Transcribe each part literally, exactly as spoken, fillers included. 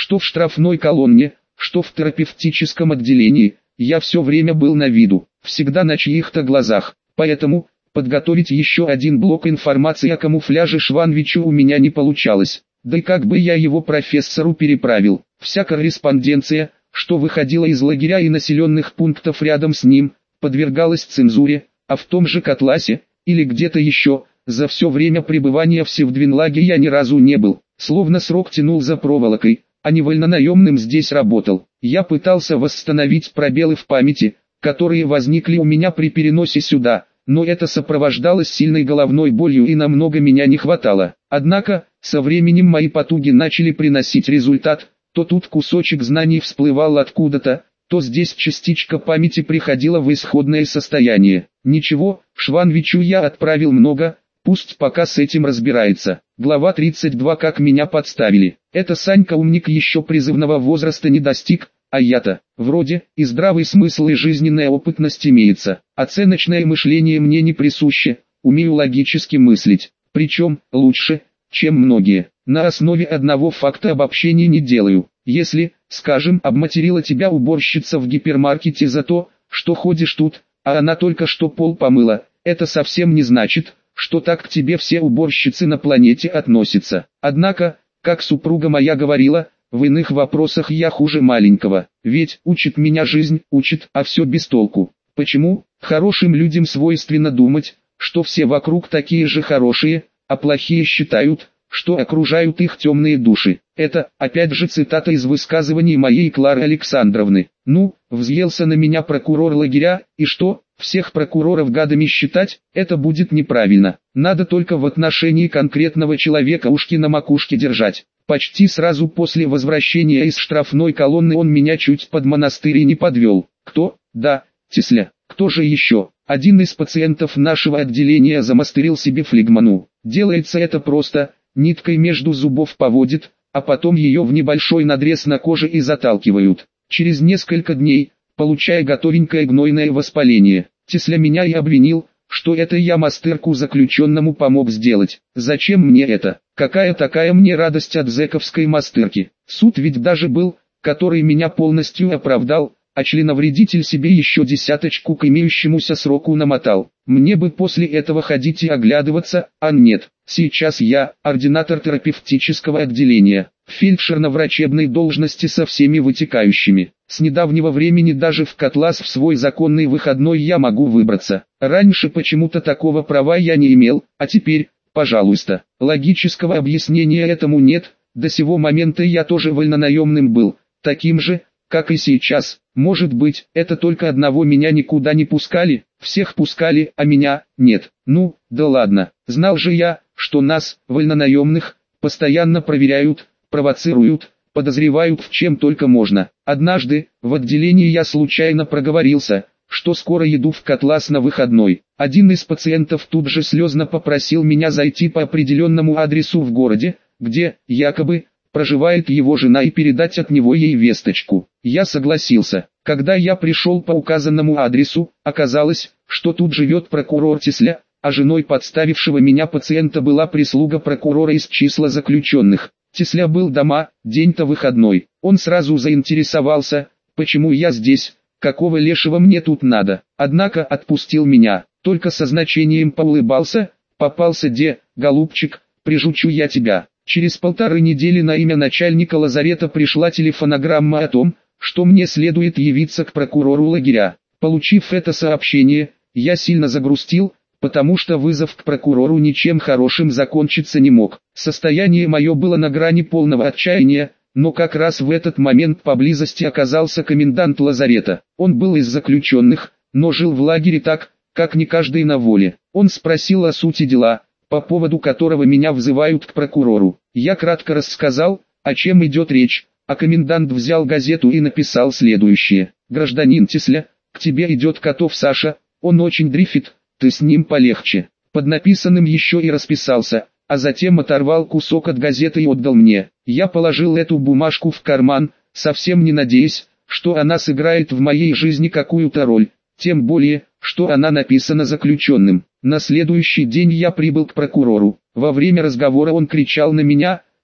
Что в штрафной колонне, что в терапевтическом отделении, я все время был на виду, всегда на чьих-то глазах. Поэтому, подготовить еще один блок информации о камуфляже Шванвичу у меня не получалось. Да и как бы я его профессору переправил. Вся корреспонденция, что выходила из лагеря и населенных пунктов рядом с ним, подвергалась цензуре, а в том же Котласе, или где-то еще, за все время пребывания в Севдвинлаге я ни разу не был, словно срок тянул за проволокой, а не вольнонаемным здесь работал. Я пытался восстановить пробелы в памяти, которые возникли у меня при переносе сюда, но это сопровождалось сильной головной болью и намного меня не хватало. Однако, со временем мои потуги начали приносить результат, то тут кусочек знаний всплывал откуда-то, то здесь частичка памяти приходила в исходное состояние. Ничего, Шванвичу я отправил много, пусть пока с этим разбирается. Глава тридцать два. Как меня подставили. Это Санька умник еще призывного возраста не достиг, а я-то, вроде, и здравый смысл и жизненная опытность имеется. Оценочное мышление мне не присуще, умею логически мыслить, причем, лучше, чем многие. На основе одного факта обобщений не делаю. Если, скажем, обматерила тебя уборщица в гипермаркете за то, что ходишь тут, а она только что пол помыла, это совсем не значит, что так к тебе все уборщицы на планете относятся. Однако, как супруга моя говорила, в иных вопросах я хуже маленького, ведь учит меня жизнь, учит, а все без толку. Почему? Хорошим людям свойственно думать, что все вокруг такие же хорошие, а плохие считают, что окружают их темные души. Это, опять же, цитата из высказываний моей Клары Александровны. Ну, взъелся на меня прокурор лагеря, и что, всех прокуроров гадами считать, это будет неправильно. Надо только в отношении конкретного человека ушки на макушке держать. Почти сразу после возвращения из штрафной колонны он меня чуть под монастырь не подвел. Кто? Да, Тесля. Кто же еще? Один из пациентов нашего отделения замастерил себе флегмону. Делается это просто, ниткой между зубов поводит, а потом ее в небольшой надрез на коже и заталкивают. Через несколько дней, получая готовенькое гнойное воспаление, Тесля меня и обвинил, что это я мастырку заключенному помог сделать. Зачем мне это? Какая такая мне радость от зэковской мастырки? Суд ведь даже был, который меня полностью оправдал, а членовредитель себе еще десяточку к имеющемуся сроку намотал. Мне бы после этого ходить и оглядываться, а нет. Сейчас я, ординатор терапевтического отделения, фельдшер на врачебной должности со всеми вытекающими. С недавнего времени даже в Котлас в свой законный выходной я могу выбраться. Раньше почему-то такого права я не имел, а теперь, пожалуйста. Логического объяснения этому нет, до сего момента я тоже вольнонаемным был, таким же, как и сейчас. Может быть, это только одного меня никуда не пускали, всех пускали, а меня нет. Ну, да ладно, знал же я, что нас, вольнонаемных, постоянно проверяют, провоцируют, подозревают в чем только можно. Однажды, в отделении я случайно проговорился, что скоро еду в Котлас на выходной. Один из пациентов тут же слезно попросил меня зайти по определенному адресу в городе, где, якобы, проживает его жена, и передать от него ей весточку. Я согласился. Когда я пришел по указанному адресу, оказалось, что тут живет прокурор Тесля, а женой подставившего меня пациента была прислуга прокурора из числа заключенных. Тесля был дома, день-то выходной. Он сразу заинтересовался, почему я здесь, какого лешего мне тут надо. Однако отпустил меня, только со значением поулыбался, попался де, голубчик, прижучу я тебя. Через полторы недели на имя начальника лазарета пришла телефонограмма о том, что мне следует явиться к прокурору лагеря. Получив это сообщение, я сильно загрустил, потому что вызов к прокурору ничем хорошим закончиться не мог. Состояние мое было на грани полного отчаяния, но как раз в этот момент поблизости оказался комендант лазарета. Он был из заключенных, но жил в лагере так, как не каждый на воле. Он спросил о сути дела, по поводу которого меня взывают к прокурору. Я кратко рассказал, о чем идет речь, а комендант взял газету и написал следующее. «Гражданин Тесля, к тебе идет Котов Саша, он очень дрифит, ты с ним полегче». Под написанным еще и расписался, а затем оторвал кусок от газеты и отдал мне. Я положил эту бумажку в карман, совсем не надеясь, что она сыграет в моей жизни какую-то роль, тем более, что она написана заключенным. На следующий день я прибыл к прокурору. Во время разговора он кричал на меня,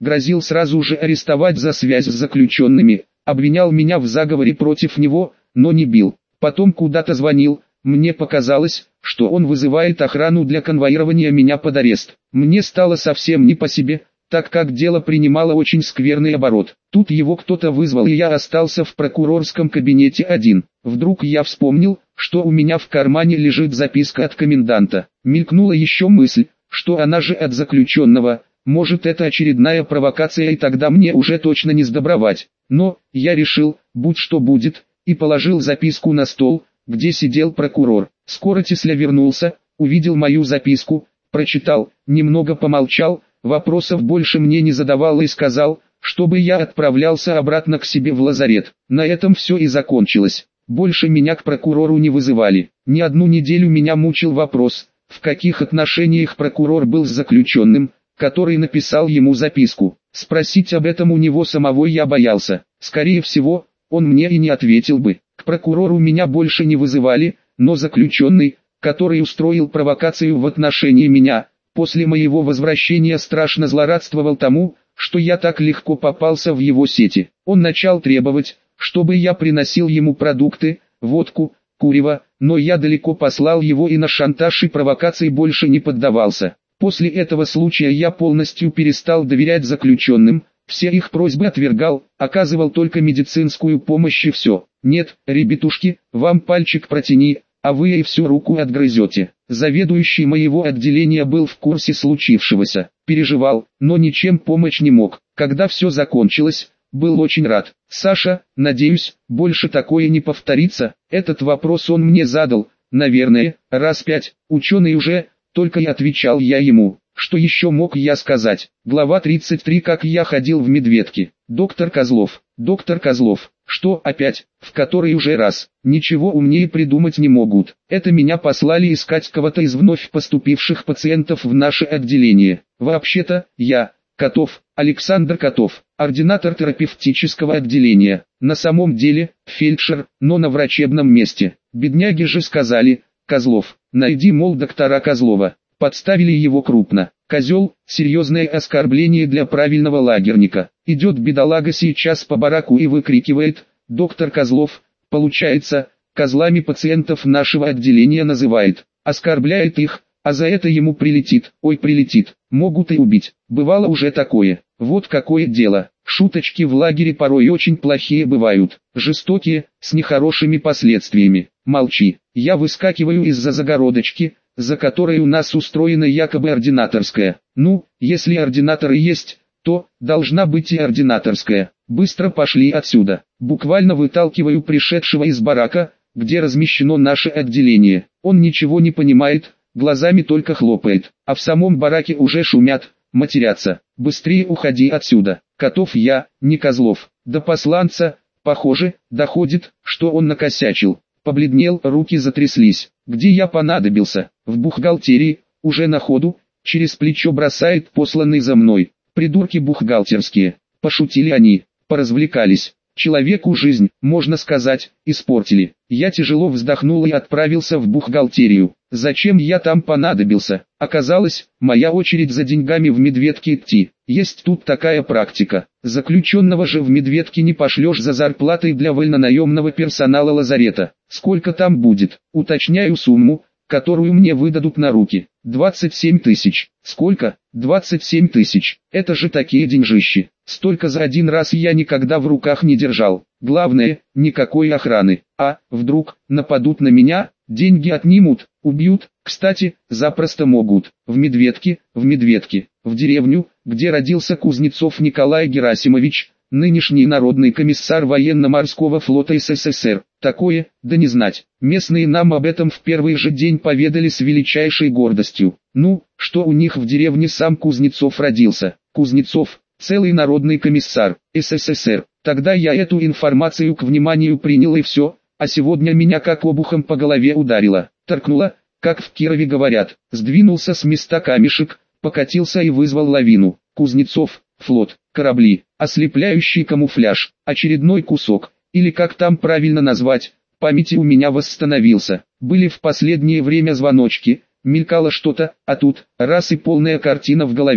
грозил сразу же арестовать за связь с заключенными, обвинял меня в заговоре против него, но не бил. Потом куда-то звонил, мне показалось, что он вызывает охрану для конвоирования меня под арест. Мне стало совсем не по себе, так как дело принимало очень скверный оборот. Тут его кто-то вызвал, и я остался в прокурорском кабинете один. Вдруг я вспомнил, что у меня в кармане лежит записка от коменданта. Мелькнула еще мысль, что она же от заключенного. Может, это очередная провокация, и тогда мне уже точно не сдобровать. Но я решил, будь что будет, и положил записку на стол, где сидел прокурор. Скоро Тесля вернулся, увидел мою записку, прочитал, немного помолчал, вопросов больше мне не задавал и сказал, чтобы я отправлялся обратно к себе в лазарет. На этом все и закончилось. Больше меня к прокурору не вызывали. Не одну неделю меня мучил вопрос, в каких отношениях прокурор был с заключенным, который написал ему записку. Спросить об этом у него самого я боялся. Скорее всего, он мне и не ответил бы. К прокурору меня больше не вызывали, но заключенный, который устроил провокацию в отношении меня, после моего возвращения страшно злорадствовал тому, что я так легко попался в его сети. Он начал требовать, чтобы я приносил ему продукты, водку, курево, но я далеко послал его и на шантаж и провокации больше не поддавался. После этого случая я полностью перестал доверять заключенным, все их просьбы отвергал, оказывал только медицинскую помощь и все. Нет, ребятушки, вам пальчик протяни, а вы и всю руку отгрызете. Заведующий моего отделения был в курсе случившегося, переживал, но ничем помочь не мог. Когда все закончилось, был очень рад. Саша, надеюсь, больше такое не повторится. Этот вопрос он мне задал, наверное, раз пять. Ученый уже, только и отвечал я ему. Что еще мог я сказать? Глава тридцать три. Как я ходил в медведки. Доктор Козлов. Доктор Козлов. Что опять? В который уже раз? Ничего умнее придумать не могут. Это меня послали искать кого-то из вновь поступивших пациентов в наше отделение. Вообще-то, я, Котов, Александр Котов, ординатор терапевтического отделения. На самом деле, фельдшер, но на врачебном месте. Бедняги же сказали, Козлов, найди, мол, доктора Козлова. Подставили его крупно. Козел, серьезное оскорбление для правильного лагерника. Идет бедолага сейчас по бараку и выкрикивает, доктор Козлов, получается, козлами пациентов нашего отделения называет. Оскорбляет их, а за это ему прилетит. Ой, прилетит. Могут и убить. Бывало уже такое. Вот какое дело. Шуточки в лагере порой очень плохие бывают. Жестокие, с нехорошими последствиями. Молчи. Я выскакиваю из-за загородочки, за которой у нас устроена якобы ординаторская. Ну, если ординаторы есть, то должна быть и ординаторская. Быстро пошли отсюда. Буквально выталкиваю пришедшего из барака, где размещено наше отделение. Он ничего не понимает, глазами только хлопает. А в самом бараке уже шумят, матерятся. Быстрее уходи отсюда. Котов я, не Козлов. До посланца, похоже, доходит, что он накосячил. Побледнел, руки затряслись. Где я понадобился? В бухгалтерии, уже на ходу, через плечо бросает посланный за мной. Придурки бухгалтерские. Пошутили они, поразвлекались. Человеку жизнь, можно сказать, испортили. Я тяжело вздохнул и отправился в бухгалтерию. Зачем я там понадобился? Оказалось, моя очередь за деньгами в медведке идти. Есть тут такая практика. Заключенного же в медведке не пошлешь за зарплатой для вольнонаемного персонала лазарета. Сколько там будет? Уточняю сумму, которую мне выдадут на руки. двадцать семь тысяч. Сколько? двадцать семь тысяч. Это же такие деньжищи. Столько за один раз я никогда в руках не держал. Главное, никакой охраны. А, вдруг, нападут на меня, деньги отнимут, убьют. Кстати, запросто могут. В Медведке, в Медведке, в деревню, где родился Кузнецов Николай Герасимович, нынешний народный комиссар военно-морского флота СССР. Такое, да не знать. Местные нам об этом в первый же день поведали с величайшей гордостью. Ну, что у них в деревне сам Кузнецов родился. Кузнецов, целый народный комиссар, СССР. Тогда я эту информацию к вниманию принял и все, а сегодня меня как обухом по голове ударило. Торкнуло, как в Кирове говорят, сдвинулся с места камешек, покатился и вызвал лавину. Кузнецов, флот, корабли, ослепляющий камуфляж, очередной кусок, или как там правильно назвать, памяти у меня восстановился. Были в последнее время звоночки, мелькало что-то, а тут, раз и полная картина в голове.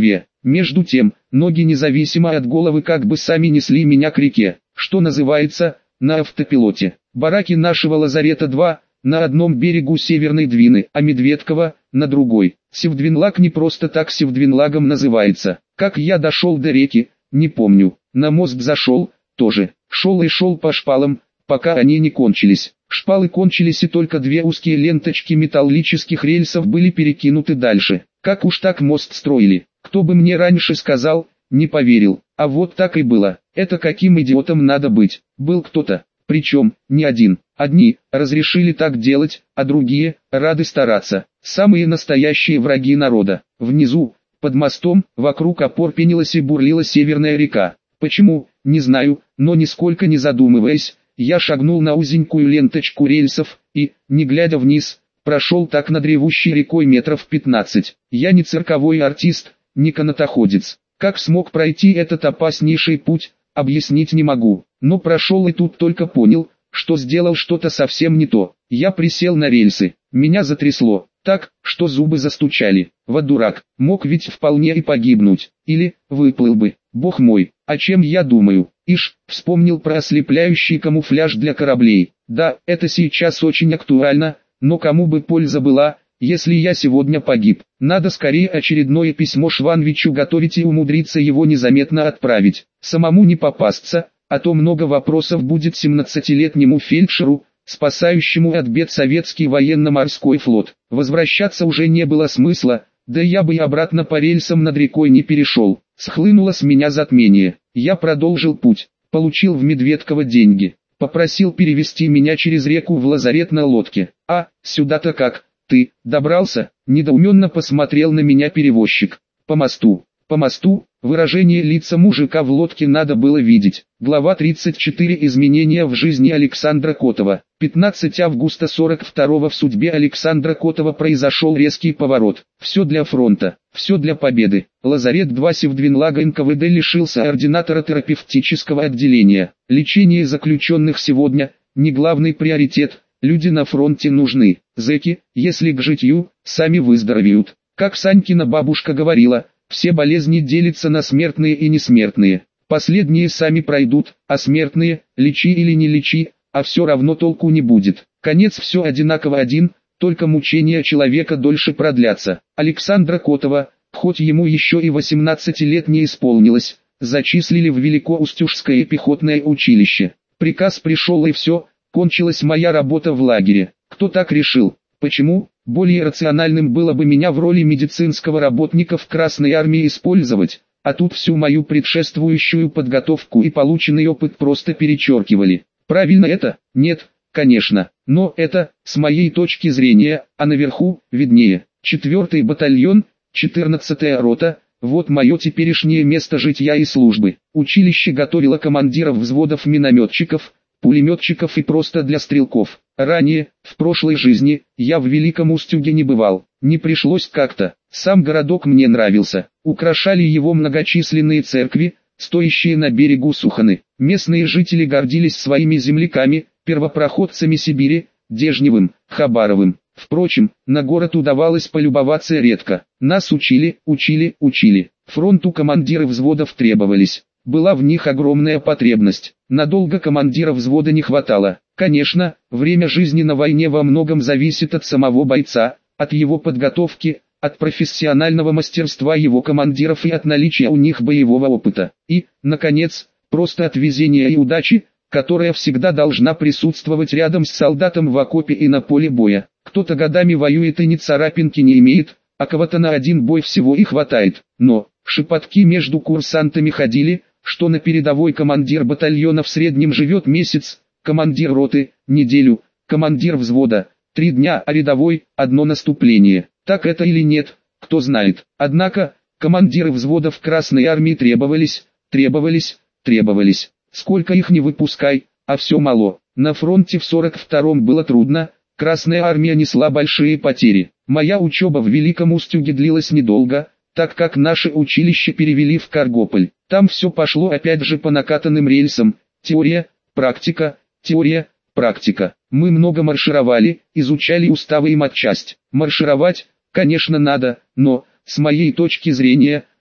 Между тем, ноги независимо от головы как бы сами несли меня к реке, что называется, на автопилоте. Бараки нашего лазарета два, на одном берегу Северной Двины, а Медведково, на другой. Севдвинлаг не просто так Севдвинлагом называется. Как я дошел до реки, не помню. На мост зашел, тоже. Шел и шел по шпалам, пока они не кончились. Шпалы кончились и только две узкие ленточки металлических рельсов были перекинуты дальше. Как уж так мост строили? Кто бы мне раньше сказал, не поверил. А вот так и было. Это каким идиотом надо быть? Был кто-то. Причем, не один. Одни разрешили так делать, а другие рады стараться. Самые настоящие враги народа. Внизу, под мостом, вокруг опор пенилась и бурлила Северная река. Почему, не знаю, но нисколько не задумываясь, я шагнул на узенькую ленточку рельсов и, не глядя вниз, прошел так над ревущей рекой метров пятнадцать. Я не цирковой артист, не канатоходец. Как смог пройти этот опаснейший путь, объяснить не могу. Но прошел и тут только понял, что сделал что-то совсем не то. Я присел на рельсы, меня затрясло, так, что зубы застучали. Вот дурак, мог ведь вполне и погибнуть, или выплыл бы. Бог мой, о чем я думаю? Ишь, вспомнил про ослепляющий камуфляж для кораблей. Да, это сейчас очень актуально, но кому бы польза была, если я сегодня погиб? Надо скорее очередное письмо Шванвичу готовить и умудриться его незаметно отправить. Самому не попасться, а то много вопросов будет семнадцатилетнему фельдшеру, спасающему от бед советский военно-морской флот. Возвращаться уже не было смысла, да я бы и обратно по рельсам над рекой не перешел. Схлынуло с меня затмение. Я продолжил путь, получил в Медведково деньги, попросил перевести меня через реку в лазарет на лодке. А, сюда-то как? Ты добрался? Недоуменно посмотрел на меня перевозчик. По мосту. По мосту, выражение лица мужика в лодке надо было видеть. Глава тридцать четыре. Изменения в жизни Александра Котова. пятнадцатого августа сорок второго в судьбе Александра Котова произошел резкий поворот. Все для фронта, все для победы. Лазарет два Севдвинлага эн ка вэ дэ лишился ординатора терапевтического отделения. Лечение заключенных сегодня не главный приоритет. Люди на фронте нужны. Зэки, если к житью, сами выздоровеют. Как Санькина бабушка говорила, все болезни делятся на смертные и несмертные. Последние сами пройдут, а смертные, лечи или не лечи, а все равно толку не будет. Конец все одинаково один, только мучения человека дольше продлятся. Александра Котова, хоть ему еще и восемнадцати лет не исполнилось, зачислили в Великоустюжское пехотное училище. Приказ пришел и все, кончилась моя работа в лагере. Кто так решил? Почему? Более рациональным было бы меня в роли медицинского работника в Красной армии использовать, а тут всю мою предшествующую подготовку и полученный опыт просто перечеркивали. Правильно это? Нет, конечно, но это, с моей точки зрения, а наверху, виднее. Четвертый батальон, четырнадцатая рота, вот мое теперешнее место житья и службы. Училище готовило командиров взводов минометчиков, пулеметчиков и просто для стрелков. Ранее, в прошлой жизни, я в Великом Устюге не бывал, не пришлось как-то. Сам городок мне нравился, украшали его многочисленные церкви, стоящие на берегу Суханы. Местные жители гордились своими земляками, первопроходцами Сибири, Дежневым, Хабаровым. Впрочем, на город удавалось полюбоваться редко. Нас учили, учили, учили. Фронту командиры взводов требовались. Была в них огромная потребность. Надолго командира взвода не хватало. Конечно, время жизни на войне во многом зависит от самого бойца, от его подготовки, от профессионального мастерства его командиров и от наличия у них боевого опыта. И, наконец, просто от везения и удачи, которая всегда должна присутствовать рядом с солдатом в окопе и на поле боя. Кто-то годами воюет и ни царапинки не имеет, а кого-то на один бой всего и хватает. Но, шепотки между курсантами ходили, что на передовой командир батальона в среднем живет месяц, командир роты – неделю, командир взвода – три дня, а рядовой – одно наступление. Так это или нет, кто знает. Однако, командиры взводов Красной армии требовались, требовались, требовались. Сколько их не выпускай, а все мало. На фронте в сорок втором было трудно, Красная армия несла большие потери. Моя учеба в Великом Устюге длилась недолго, так как наше училище перевели в Каргополь. Там все пошло опять же по накатанным рельсам, теория, практика, теория, практика. Мы много маршировали, изучали уставы и матчасть. Маршировать, конечно, надо, но, с моей точки зрения,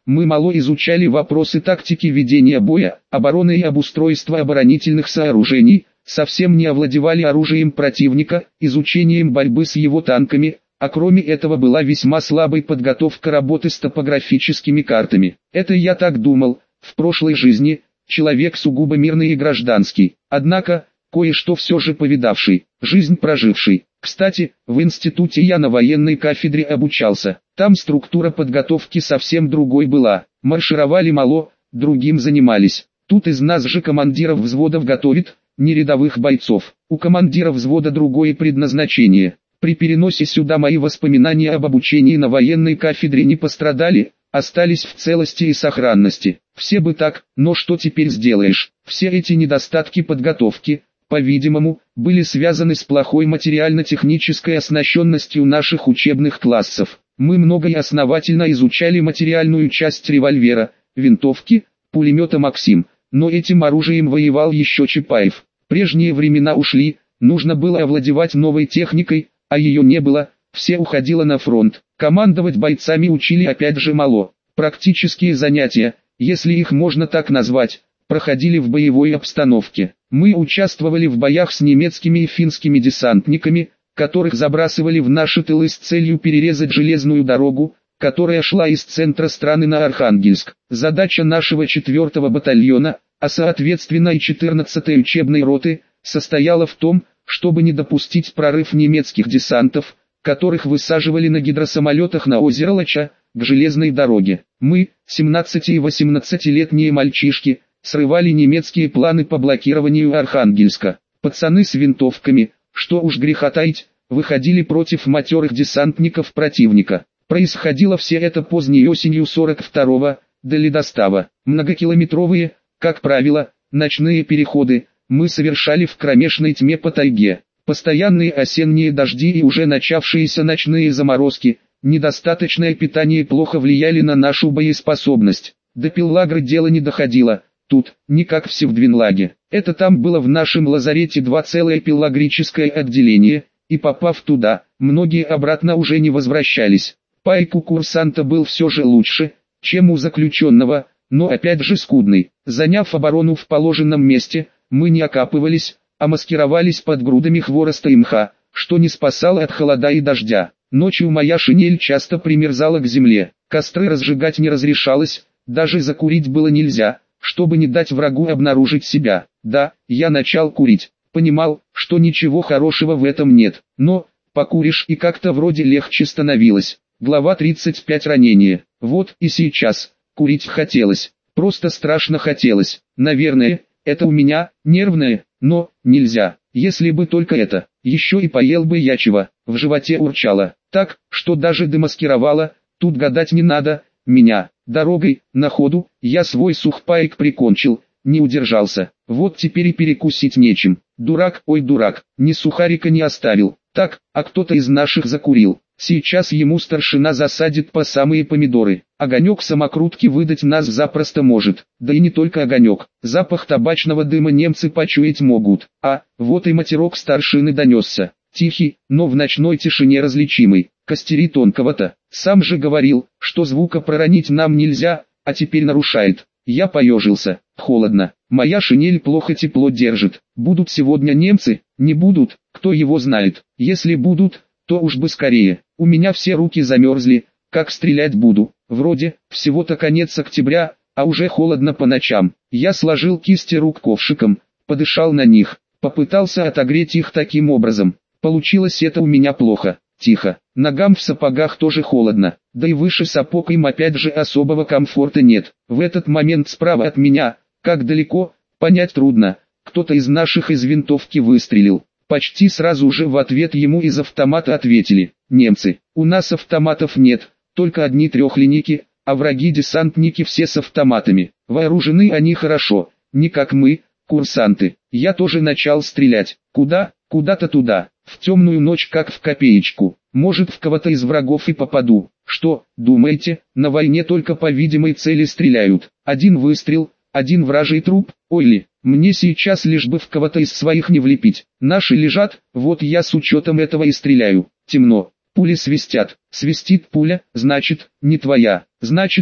Мы мало изучали вопросы тактики ведения боя, обороны и обустройства оборонительных сооружений, совсем не овладевали оружием противника, изучением борьбы с его танками, а кроме этого была весьма слабой подготовка работы с топографическими картами. Это я так думал, в прошлой жизни, человек сугубо мирный и гражданский, однако, кое-что все же повидавший, жизнь проживший. Кстати, в институте я на военной кафедре обучался, там структура подготовки совсем другой была, маршировали мало, другим занимались. Тут из нас же командиров взводов готовит, не рядовых бойцов, у командира взвода другое предназначение. При переносе сюда мои воспоминания об обучении на военной кафедре не пострадали, остались в целости и сохранности. Все бы так, но что теперь сделаешь? Все эти недостатки подготовки, по-видимому, были связаны с плохой материально-технической оснащенностью наших учебных классов. Мы много и основательно изучали материальную часть револьвера, винтовки, пулемета «Максим», но этим оружием воевал еще Чапаев. Прежние времена ушли, нужно было овладевать новой техникой, а ее не было, все уходило на фронт. Командовать бойцами учили опять же мало. Практические занятия, если их можно так назвать, проходили в боевой обстановке. Мы участвовали в боях с немецкими и финскими десантниками, которых забрасывали в наши тылы с целью перерезать железную дорогу, которая шла из центра страны на Архангельск. Задача нашего четвёртого батальона, а соответственно и четырнадцатой учебной роты, состояла в том, чтобы не допустить прорыв немецких десантов, которых высаживали на гидросамолетах на озеро Лача, к железной дороге. Мы, семнадцати- и восемнадцатилетние мальчишки, срывали немецкие планы по блокированию Архангельска. Пацаны с винтовками, что уж греха таить, выходили против матерых десантников противника. Происходило все это поздней осенью сорок второго, до ледостава. Многокилометровые, как правило, ночные переходы мы совершали в кромешной тьме по тайге. Постоянные осенние дожди и уже начавшиеся ночные заморозки, недостаточное питание плохо влияли на нашу боеспособность. До Пиллагры дело не доходило, тут, не как в Севдвинлаге. Это там было в нашем лазарете два целое пиллагрическое отделение, и попав туда, многие обратно уже не возвращались. Пайк у курсанта был все же лучше, чем у заключенного, но опять же скудный. Заняв оборону в положенном месте, мы не окапывались, а маскировались под грудами хвороста и мха, что не спасало от холода и дождя. Ночью моя шинель часто примерзала к земле, костры разжигать не разрешалось, даже закурить было нельзя, чтобы не дать врагу обнаружить себя. Да, я начал курить, понимал, что ничего хорошего в этом нет, но, покуришь и как-то вроде легче становилось. Глава тридцать пять. Ранение. Вот и сейчас, курить хотелось, просто страшно хотелось, наверное, это у меня, нервное, но, нельзя, если бы только это, еще и поел бы я чего, в животе урчало, так, что даже демаскировало, тут гадать не надо, меня, дорогой, на ходу, я свой сухпайк прикончил, не удержался, вот теперь и перекусить нечем, дурак, ой дурак, ни сухарика не оставил, так, а кто-то из наших закурил. Сейчас ему старшина засадит по самые помидоры. Огонек самокрутки выдать нас запросто может. Да и не только огонек. Запах табачного дыма немцы почуять могут. А, вот и матерок старшины донесся. Тихий, но в ночной тишине различимый. Костери тонкого-то. Сам же говорил, что звука проронить нам нельзя, а теперь нарушает. Я поежился. Холодно. Моя шинель плохо тепло держит. Будут сегодня немцы? Не будут? Кто его знает? Если будут, то уж бы скорее. У меня все руки замерзли, как стрелять буду. Вроде, всего-то конец октября, а уже холодно по ночам. Я сложил кисти рук ковшиком, подышал на них, попытался отогреть их таким образом. Получилось это у меня плохо. Тихо. Ногам в сапогах тоже холодно, да и выше сапог им опять же особого комфорта нет. В этот момент справа от меня, как далеко, понять трудно, кто-то из наших из винтовки выстрелил. Почти сразу же в ответ ему из автомата ответили: немцы. У нас автоматов нет, только одни трехлинейки, а враги-десантники все с автоматами. Вооружены они хорошо, не как мы, курсанты. Я тоже начал стрелять. Куда? Куда-то туда, в темную ночь как в копеечку. Может, в кого-то из врагов и попаду. Что, думаете, на войне только по видимой цели стреляют? Один выстрел, один вражий труп, ой ли. Мне сейчас лишь бы в кого-то из своих не влепить. Наши лежат, вот я с учетом этого и стреляю. Темно. Пули свистят. Свистит пуля, значит, не твоя. Значит,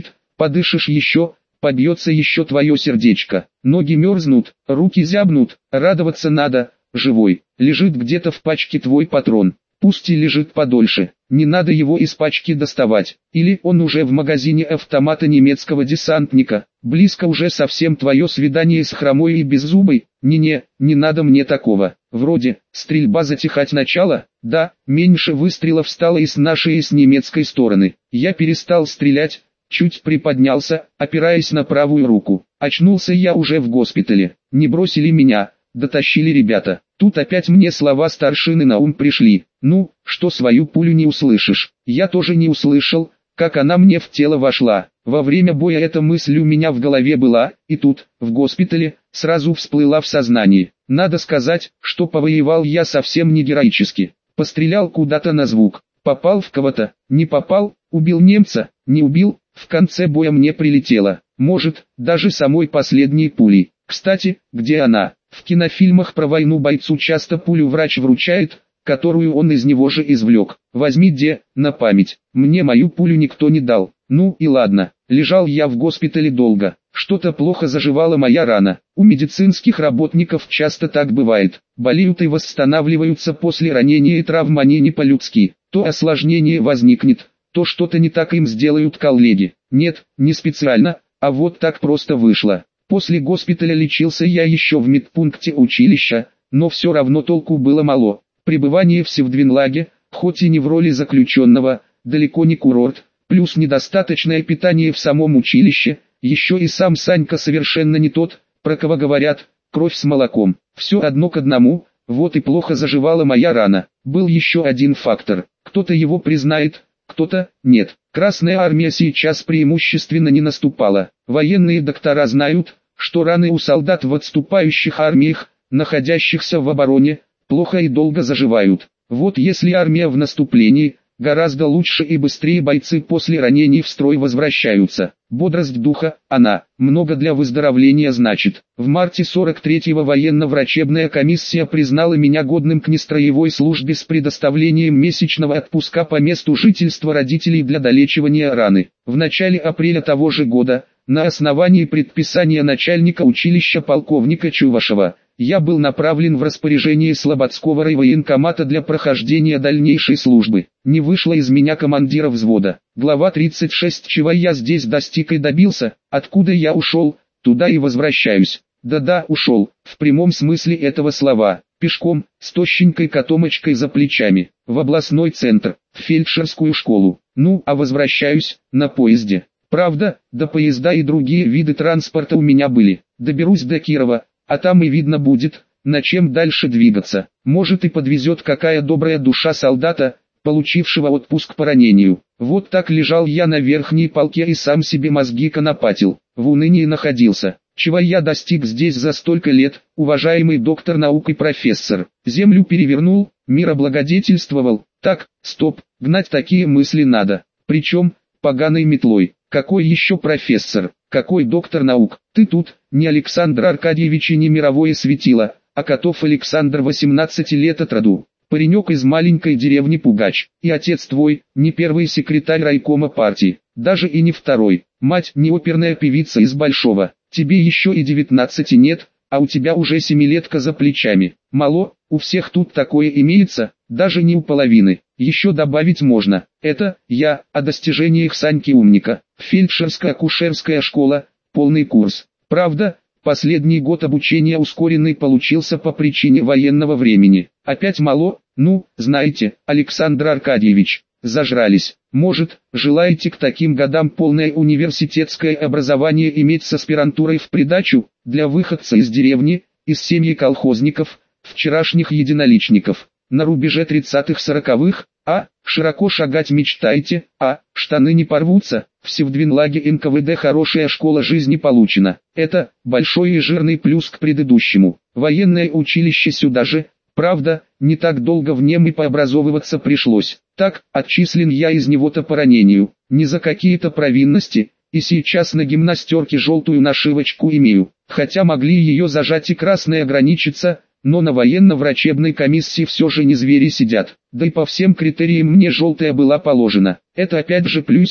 подышишь еще, побьется еще твое сердечко. Ноги мерзнут, руки зябнут, радоваться надо, живой. Лежит где-то в пачке твой патрон. Пусть и лежит подольше, не надо его из пачки доставать. Или он уже в магазине автомата немецкого десантника. Близко уже совсем твое свидание с хромой и беззубой. Не-не, не надо мне такого. Вроде, стрельба затихать начала, да, меньше выстрелов стало и с нашей и с немецкой стороны. Я перестал стрелять, чуть приподнялся, опираясь на правую руку. Очнулся я уже в госпитале. Не бросили меня, дотащили ребята. Тут опять мне слова старшины на ум пришли. Ну, что свою пулю не услышишь. Я тоже не услышал, как она мне в тело вошла. Во время боя эта мысль у меня в голове была, и тут, в госпитале, сразу всплыла в сознании. Надо сказать, что повоевал я совсем не героически. Пострелял куда-то на звук. Попал в кого-то, не попал, убил немца, не убил, в конце боя мне прилетело. Может, даже самой последней пулей. Кстати, где она? В кинофильмах про войну бойцу часто пулю врач вручает, которую он из него же извлек. Возьми де, на память. Мне мою пулю никто не дал. Ну и ладно, лежал я в госпитале долго. Что-то плохо заживала моя рана. У медицинских работников часто так бывает. Болеют и восстанавливаются после ранения и травм они не по-людски. То осложнение возникнет, то что-то не так им сделают коллеги. Нет, не специально, а вот так просто вышло. После госпиталя лечился я еще в медпункте училища, но все равно толку было мало. Пребывание в Севдвинлаге, хоть и не в роли заключенного, далеко не курорт, плюс недостаточное питание в самом училище, еще и сам Санька совершенно не тот, про кого говорят, кровь с молоком. Все одно к одному, вот и плохо заживала моя рана. Был еще один фактор, кто-то его признает, кто-то нет. Красная армия сейчас преимущественно не наступала. Военные доктора знают, что раны у солдат в отступающих армиях, находящихся в обороне, плохо и долго заживают. Вот если армия в наступлении, гораздо лучше и быстрее бойцы после ранений в строй возвращаются. Бодрость духа, она, много для выздоровления значит. В марте сорок третьего военно-врачебная комиссия признала меня годным к нестроевой службе с предоставлением месячного отпуска по месту жительства родителей для долечивания раны. В начале апреля того же года, на основании предписания начальника училища полковника Чувашева, я был направлен в распоряжение Слободского райвоенкомата для прохождения дальнейшей службы. Не вышло из меня командира взвода. Глава тридцать шесть. Чего я здесь достиг и добился, откуда я ушел, туда и возвращаюсь. Да-да, ушел, в прямом смысле этого слова, пешком, с тощенькой котомочкой за плечами, в областной центр, в фельдшерскую школу. Ну, а возвращаюсь, на поезде. Правда, до поезда и другие виды транспорта у меня были. Доберусь до Кирова, а там и видно будет, на чем дальше двигаться. Может и подвезет какая добрая душа солдата, получившего отпуск по ранению. Вот так лежал я на верхней полке и сам себе мозги конопатил, в унынии находился. Чего я достиг здесь за столько лет, уважаемый доктор наук и профессор? Землю перевернул, мир облагодетельствовал. Так, стоп, гнать такие мысли надо. Причем, поганой метлой. Какой еще профессор? Какой доктор наук? Ты тут, не Александр Аркадьевич и не мировое светило, а Котов Александр, восемнадцати лет от роду. Паренек из маленькой деревни Пугач. И отец твой, не первый секретарь райкома партии, даже и не второй. Мать не оперная певица из Большого. Тебе еще и девятнадцати нет, а у тебя уже семилетка за плечами. Мало, у всех тут такое имеется, даже не у половины. Еще добавить можно. Это, я, о достижениях Саньки Умника. Фельдшерско-акушерская школа, полный курс. Правда, последний год обучения ускоренный получился по причине военного времени. Опять мало? Ну, знаете, Александр Аркадьевич, зажрались. Может, желаете к таким годам полное университетское образование иметь с аспирантурой в придачу, для выходца из деревни, из семьи колхозников, вчерашних единоличников, на рубеже тридцатых-сороковых, а, широко шагать мечтаете, а, штаны не порвутся, в Севдвинлаге эн ка вэ дэ хорошая школа жизни получена. Это, большой и жирный плюс к предыдущему. Военное училище сюда же, правда, не так долго в нем и пообразовываться пришлось. Так, отчислен я из него-то по ранению, не за какие-то провинности, и сейчас на гимнастерке желтую нашивочку имею, хотя могли ее зажать и красной ограничиться, но на военно-врачебной комиссии все же не звери сидят, да и по всем критериям мне желтая была положена. Это опять же плюсик,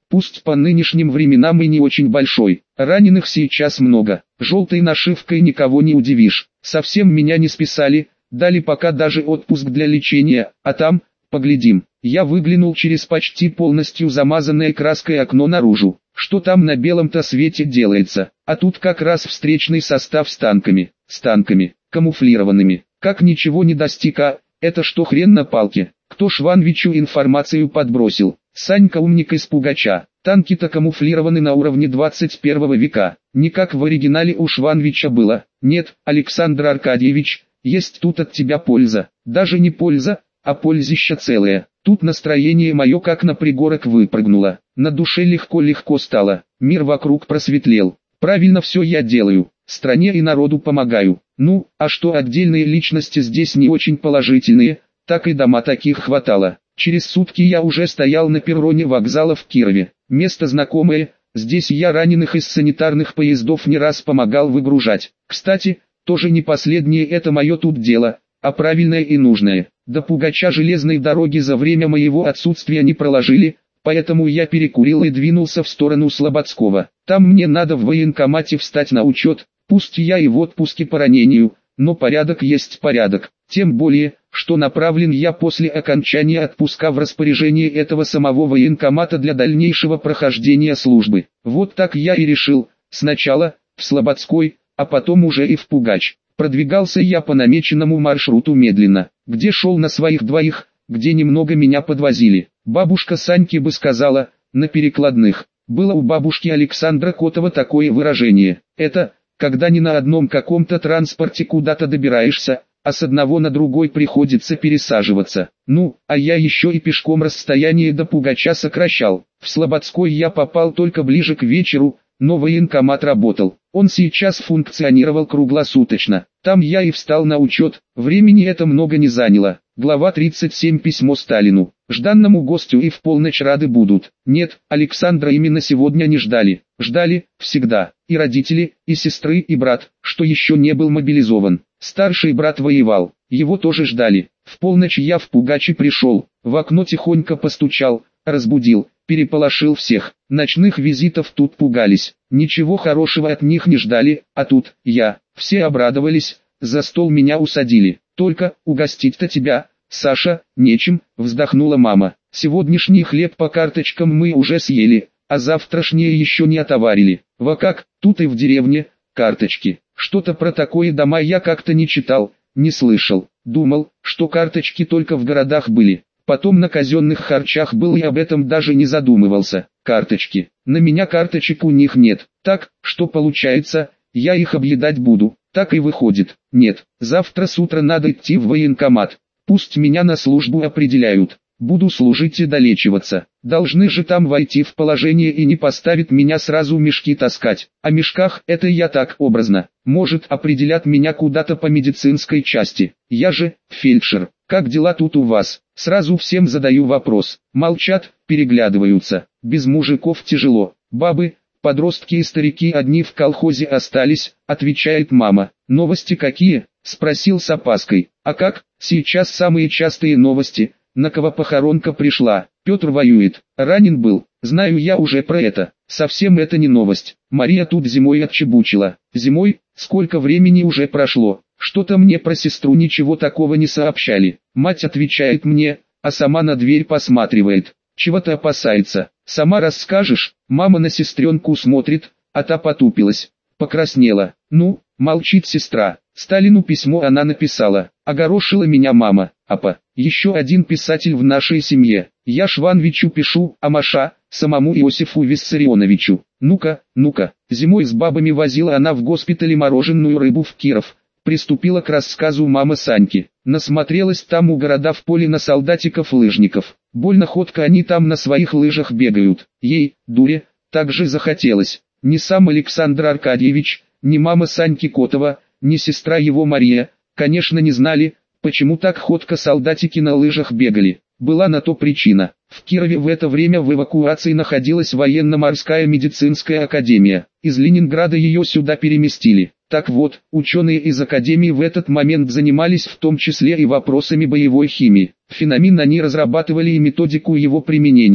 пусть по нынешним временам и не очень большой. Раненых сейчас много, желтой нашивкой никого не удивишь. Совсем меня не списали, дали пока даже отпуск для лечения, а там, поглядим. Я выглянул через почти полностью замазанное краской окно наружу. Что там на белом-то свете делается? А тут как раз встречный состав с танками, с танками, камуфлированными. Как ничего не достиг, а это что хрен на палке? Кто Шванвичу информацию подбросил? Санька умник из Пугача. Танки-то камуфлированы на уровне двадцать первого века. Не как в оригинале у Шванвича было. Нет, Александр Аркадьевич, есть тут от тебя польза. Даже не польза, а пользища целое. Тут настроение мое как на пригорок выпрыгнуло. На душе легко-легко стало. Мир вокруг просветлел. Правильно все я делаю. Стране и народу помогаю. Ну, а что отдельные личности здесь не очень положительные, так и дома таких хватало. Через сутки я уже стоял на перроне вокзала в Кирове. Место знакомое, здесь я раненых из санитарных поездов не раз помогал выгружать. Кстати, тоже не последнее это мое тут дело, а правильное и нужное. До Пугача железной дороги за время моего отсутствия не проложили, поэтому я перекурил и двинулся в сторону Слободского. Там мне надо в военкомате встать на учет, пусть я и в отпуске по ранению, но порядок есть порядок. Тем более, что направлен я после окончания отпуска в распоряжение этого самого военкомата для дальнейшего прохождения службы. Вот так я и решил, сначала в Слободской, а потом уже и в Пугач. Продвигался я по намеченному маршруту медленно, где шел на своих двоих, где немного меня подвозили. Бабушка Саньки бы сказала, на перекладных. Было у бабушки Александра Котова такое выражение. Это, когда не на одном каком-то транспорте куда-то добираешься, а с одного на другой приходится пересаживаться. Ну, а я еще и пешком расстояние до Пугача сокращал. В Слободской я попал только ближе к вечеру, но военкомат работал. Он сейчас функционировал круглосуточно. Там я и встал на учет, времени это много не заняло. Глава тридцать семь. Письмо Сталину. Жданному гостю и в полночь рады будут. Нет, Александра именно сегодня не ждали. Ждали, всегда. И родители, и сестры, и брат, что еще не был мобилизован. Старший брат воевал, его тоже ждали. В полночь я в Пугаче пришел, в окно тихонько постучал, разбудил, переполошил всех. Ночных визитов тут пугались, ничего хорошего от них не ждали, а тут, я, все обрадовались, за стол меня усадили. Только, угостить-то тебя, Саша, нечем, вздохнула мама. Сегодняшний хлеб по карточкам мы уже съели, а завтрашние еще не отоварили. Во как, тут и в деревне, карточки. Что-то про такое дома я как-то не читал, не слышал. Думал, что карточки только в городах были. Потом на казенных харчах был и об этом даже не задумывался. Карточки. На меня карточек у них нет. Так, что получается, я их объедать буду. Так и выходит. Нет, завтра с утра надо идти в военкомат. Пусть меня на службу определяют. Буду служить и долечиваться. Должны же там войти в положение и не поставить меня сразу мешки таскать. О мешках это я так образно. Может, определят меня куда-то по медицинской части. Я же, фельдшер. Как дела тут у вас? Сразу всем задаю вопрос. Молчат, переглядываются. Без мужиков тяжело. Бабы, подростки и старики одни в колхозе остались, отвечает мама. Новости какие? Спросил с опаской. А как? Сейчас самые частые новости. На кого похоронка пришла? Петр воюет. Ранен был. Знаю я уже про это. Совсем это не новость. Мария тут зимой отчебучила. Зимой? Сколько времени уже прошло? Что-то мне про сестру ничего такого не сообщали. Мать отвечает мне, а сама на дверь посматривает. Чего-то опасается. Сама расскажешь? Мама на сестренку смотрит, а та потупилась. Покраснела. Ну, молчит сестра. Сталину письмо она написала. Огорошила меня мама. Апа, еще один писатель в нашей семье. Я Шванвичу пишу, а Маша, самому Иосифу Виссарионовичу. Ну-ка, ну-ка. Зимой с бабами возила она в госпитале мороженую рыбу в Киров. Приступила к рассказу мама Саньки. Насмотрелась там у города в поле на солдатиков-лыжников. Больно ходко они там на своих лыжах бегают. Ей, дуре, так же захотелось. Ни сам Александр Аркадьевич, ни мама Саньки Котова, ни сестра его Мария, конечно, не знали, почему так ходко солдатики на лыжах бегали. Была на то причина. В Кирове в это время в эвакуации находилась военно-морская медицинская академия. Из Ленинграда ее сюда переместили. Так вот, ученые из академии в этот момент занимались в том числе и вопросами боевой химии. Феномин они разрабатывали и методику его применения.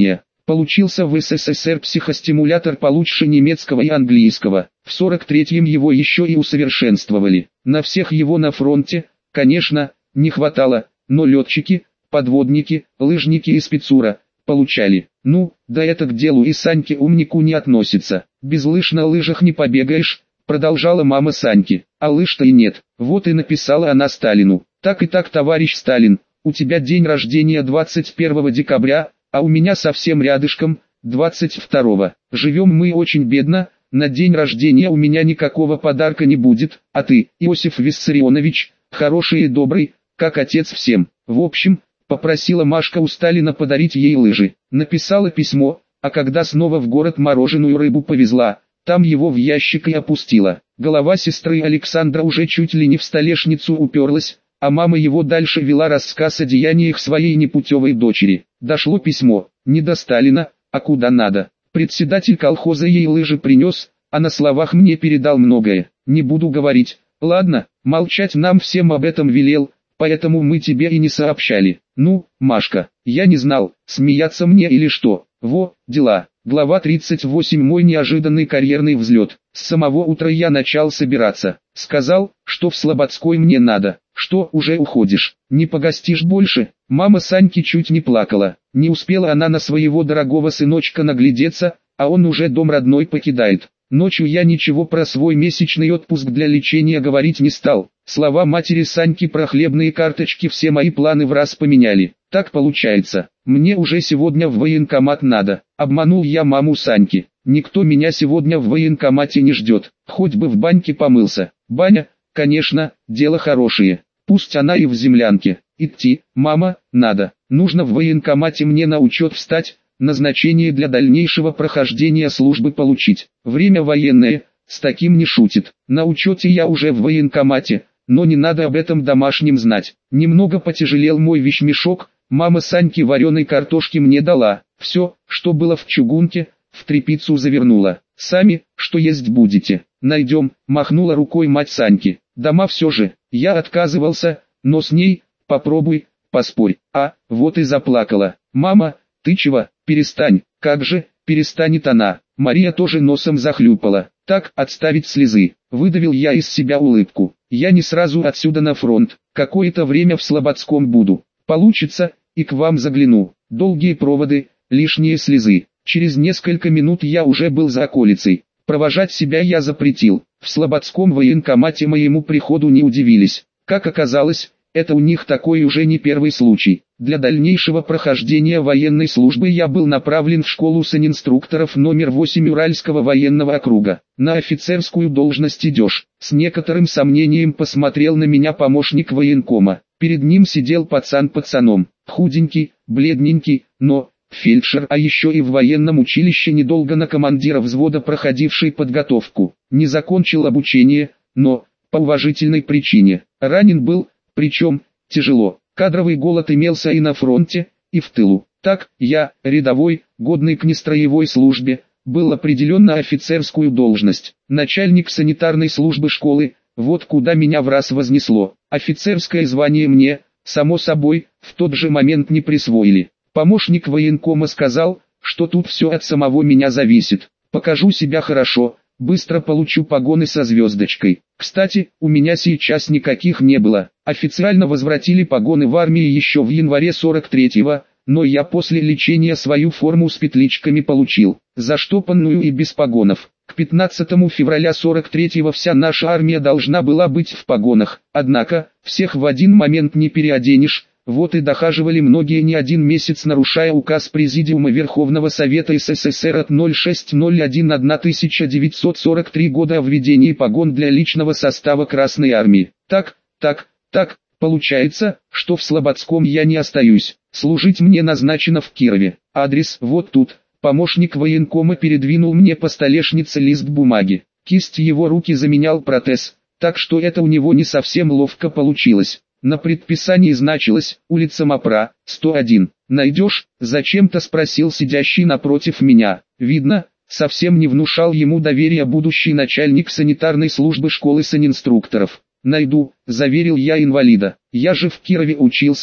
Получился в СССР психостимулятор получше немецкого и английского. В сорок третьем его еще и усовершенствовали. На всех его на фронте, конечно, не хватало, но летчики, подводники, лыжники и спецура получали. Ну, да это к делу и Саньке умнику не относится. Без лыж на лыжах не побегаешь, продолжала мама Саньки. А лыж-то и нет. Вот и написала она Сталину. Так и так, товарищ Сталин, у тебя день рождения двадцать первого декабря, а у меня совсем рядышком, двадцать второго. Живем мы очень бедно, на день рождения у меня никакого подарка не будет, а ты, Иосиф Виссарионович, хороший и добрый, как отец всем. В общем, попросила Машка у Сталина подарить ей лыжи. Написала письмо, а когда снова в город мороженую рыбу повезла, там его в ящик и опустила. Голова сестры Александра уже чуть ли не в столешницу уперлась, а мама его дальше вела рассказ о деяниях своей непутевой дочери. Дошло письмо, не до Сталина, а куда надо. Председатель колхоза ей лыжи принес, а на словах мне передал многое. Не буду говорить. Ладно, молчать нам всем об этом велел, поэтому мы тебе и не сообщали. Ну, Машка, я не знал, смеяться мне или что. Во, дела. Глава тридцать восемь. Мой неожиданный карьерный взлет. С самого утра я начал собираться. Сказал, что в Слободской мне надо. Что, уже уходишь? Не погостишь больше? Мама Саньки чуть не плакала. Не успела она на своего дорогого сыночка наглядеться, а он уже дом родной покидает. Ночью я ничего про свой месячный отпуск для лечения говорить не стал. Слова матери Саньки про хлебные карточки все мои планы в раз поменяли. Так получается. Мне уже сегодня в военкомат надо. Обманул я маму Саньки. Никто меня сегодня в военкомате не ждет. Хоть бы в баньке помылся. Баня, конечно, дело хорошее. Пусть она и в землянке. Идти, мама, надо. Нужно в военкомате мне на учет встать, назначение для дальнейшего прохождения службы получить. Время военное, с таким не шутит. На учете я уже в военкомате, но не надо об этом домашним знать. Немного потяжелел мой вещмешок, мама Саньки вареной картошки мне дала. Все, что было в чугунке, в тряпицу завернула. Сами, что есть будете, найдем, махнула рукой мать Саньки. Дома все же, я отказывался, но с ней, попробуй, поспорь. А, вот и заплакала. Мама, ты чего, перестань, как же, перестанет она. Мария тоже носом захлюпала. Так, отставить слезы. Выдавил я из себя улыбку. Я не сразу отсюда на фронт. Какое-то время в Слободском буду. Получится, и к вам загляну. Долгие проводы, лишние слезы. Через несколько минут я уже был за околицей. Провожать себя я запретил. В Слободском военкомате моему приходу не удивились. Как оказалось, это у них такой уже не первый случай. Для дальнейшего прохождения военной службы я был направлен в школу санинструкторов номер восемь Уральского военного округа. На офицерскую должность идешь. С некоторым сомнением посмотрел на меня помощник военкома. Перед ним сидел пацан пацаном. Худенький, бледненький, но фельдшер, а еще и в военном училище недолго на командира взвода проходивший подготовку. Не закончил обучение, но, по уважительной причине, ранен был, причем, тяжело. Кадровый голод имелся и на фронте, и в тылу. Так, я, рядовой, годный к нестроевой службе, был определен на офицерскую должность. Начальник санитарной службы школы, вот куда меня в раз вознесло. Офицерское звание мне, само собой, в тот же момент не присвоили. Помощник военкома сказал, что тут все от самого меня зависит. Покажу себя хорошо, быстро получу погоны со звездочкой. Кстати, у меня сейчас никаких не было. Официально возвратили погоны в армии еще в январе сорок третьего, но я после лечения свою форму с петличками получил, заштопанную и без погонов. К пятнадцатому февраля сорок третьего вся наша армия должна была быть в погонах, однако, всех в один момент не переоденешь. Вот и дохаживали многие не один месяц, нарушая указ Президиума Верховного Совета СССР от ноль шестого ноль первого тысяча девятьсот сорок третьего года о введении погон для личного состава Красной Армии. Так, так, так, получается, что в Слободском я не остаюсь. Служить мне назначено в Кирове. Адрес вот тут. Помощник военкома передвинул мне по столешнице лист бумаги. Кисть его руки заменял протез, так что это у него не совсем ловко получилось. На предписании значилось «Улица Мопра, сто один». «Найдешь?» – зачем-то спросил сидящий напротив меня. Видно, совсем не внушал ему доверия будущий начальник санитарной службы школы санинструкторов. «Найду», – заверил я инвалида. «Я же в Кирове учился,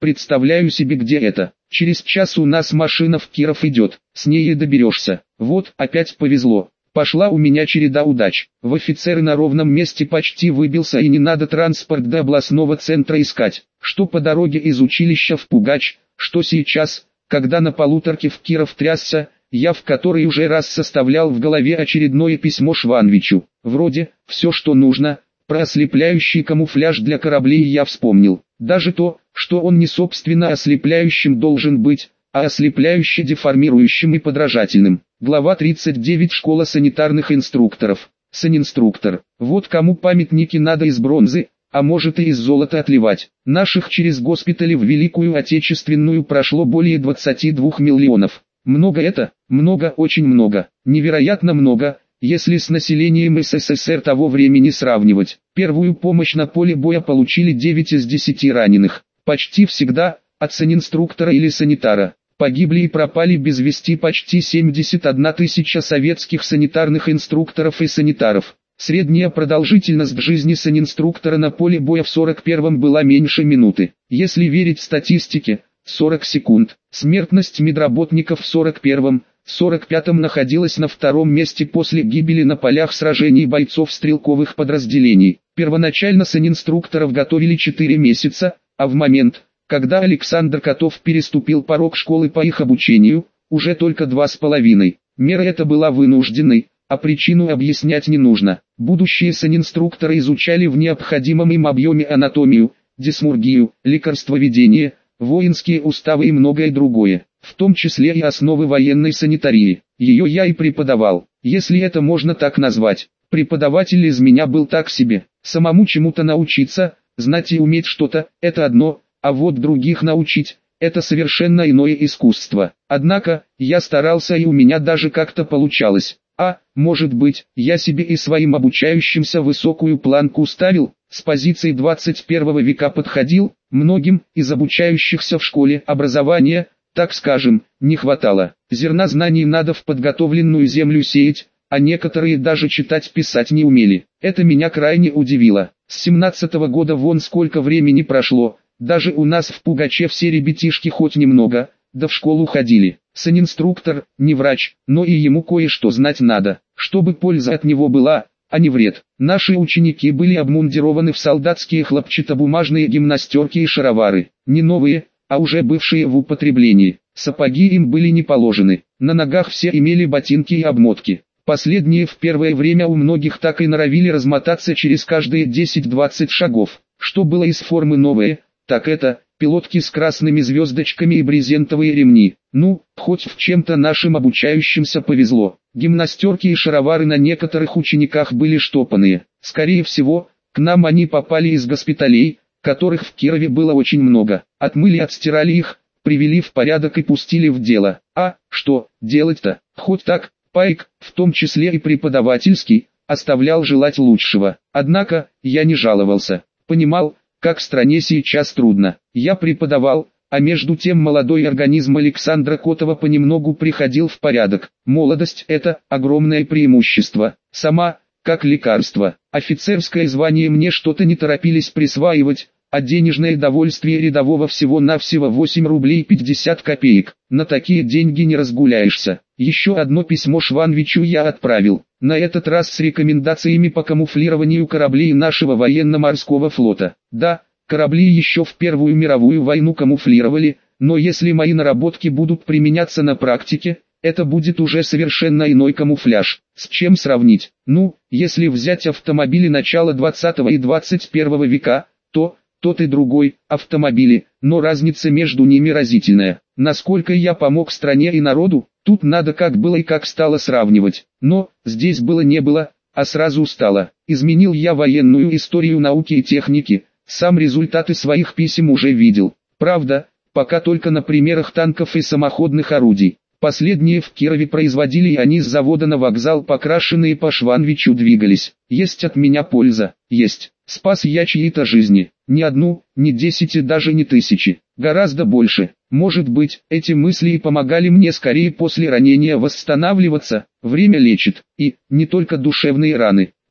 представляю себе, где это. Через час у нас машина в Киров идет, с ней и доберешься. Вот, опять повезло. Пошла у меня череда удач. В офицеры на ровном месте почти выбился, и не надо транспорт до областного центра искать. Что по дороге из училища в Пугач, что сейчас, когда на полуторке в Киров трясся, я в который уже раз составлял в голове очередное письмо Шванвичу. Вроде, все что нужно, про ослепляющий камуфляж для кораблей я вспомнил. Даже то, что он не собственно ослепляющим должен быть, а ослепляюще деформирующим и подражательным. Глава тридцать девять. Школа санитарных инструкторов. Санинструктор. Вот кому памятники надо из бронзы, а может и из золота отливать. Наших через госпитали в Великую Отечественную прошло более двадцати двух миллионов. Много это? Много, очень много. Невероятно много, если с населением СССР того времени сравнивать. Первую помощь на поле боя получили девять из десяти раненых. Почти всегда от санинструктора или санитара. Погибли и пропали без вести почти семьдесят одна тысяча советских санитарных инструкторов и санитаров. Средняя продолжительность жизни санинструктора на поле боя в сорок первом была меньше минуты. Если верить статистике, сорок секунд. Смертность медработников в сорок первом — сорок пятом находилась на втором месте после гибели на полях сражений бойцов стрелковых подразделений. Первоначально санинструкторов готовили четыре месяца, а в момент, когда Александр Котов переступил порог школы по их обучению, уже только два с половиной. Мера эта была вынужденной, а причину объяснять не нужно. Будущие санинструкторы изучали в необходимом им объеме анатомию, дисмургию, лекарствоведение, воинские уставы и многое другое, в том числе и основы военной санитарии. Ее я и преподавал, если это можно так назвать. Преподаватель из меня был так себе. Самому чему-то научиться, знать и уметь что-то – это одно, а вот других научить – это совершенно иное искусство. Однако, я старался, и у меня даже как-то получалось. А, может быть, я себе и своим обучающимся высокую планку ставил, с позиции двадцать первого века подходил, многим из обучающихся в школе образования, так скажем, не хватало. Зерна знаний надо в подготовленную землю сеять, а некоторые даже читать-писать не умели. Это меня крайне удивило. С семнадцатого года вон сколько времени прошло, даже у нас в Пугаче все ребятишки хоть немного, да в школу ходили. Санинструктор, не врач, но и ему кое-что знать надо, чтобы польза от него была, а не вред. Наши ученики были обмундированы в солдатские хлопчатобумажные гимнастерки и шаровары, не новые, а уже бывшие в употреблении. Сапоги им были не положены, на ногах все имели ботинки и обмотки. Последние в первое время у многих так и норовили размотаться через каждые десять-двадцать шагов. Что было из формы новое, так это пилотки с красными звездочками и брезентовые ремни. Ну, хоть в чем-то нашим обучающимся повезло. Гимнастерки и шаровары на некоторых учениках были штопанные. Скорее всего, к нам они попали из госпиталей, которых в Кирове было очень много. Отмыли, отстирали их, привели в порядок и пустили в дело. А, что делать-то? Хоть так, пайк, в том числе и преподавательский, оставлял желать лучшего. Однако, я не жаловался. Понимал, как стране сейчас трудно. Я преподавал, а между тем молодой организм Александра Котова понемногу приходил в порядок. Молодость – это огромное преимущество. Сама, как лекарство. Офицерское звание мне что-то не торопились присваивать, а денежное довольствие рядового всего-навсего восемь рублей пятьдесят копеек. На такие деньги не разгуляешься. Еще одно письмо Шванвичу я отправил, на этот раз с рекомендациями по камуфлированию кораблей нашего военно-морского флота. Да, корабли еще в Первую мировую войну камуфлировали, но если мои наработки будут применяться на практике, это будет уже совершенно иной камуфляж. С чем сравнить? Ну, если взять автомобили начала двадцатого и двадцать первого века, то тот и другой автомобили, но разница между ними разительная. Насколько я помог стране и народу, тут надо как было и как стало сравнивать. Но здесь было не было, а сразу стало. Изменил я военную историю науки и техники, сам результаты своих писем уже видел. Правда, пока только на примерах танков и самоходных орудий. Последние в Кирове производили, и они с завода на вокзал покрашенные по Шванвичу двигались. Есть от меня польза, есть. Спас я чьи-то жизни. Не одну, не десять и даже не тысячи. Гораздо больше. Может быть, эти мысли и помогали мне скорее после ранения восстанавливаться. Время лечит. И, не только душевные раны.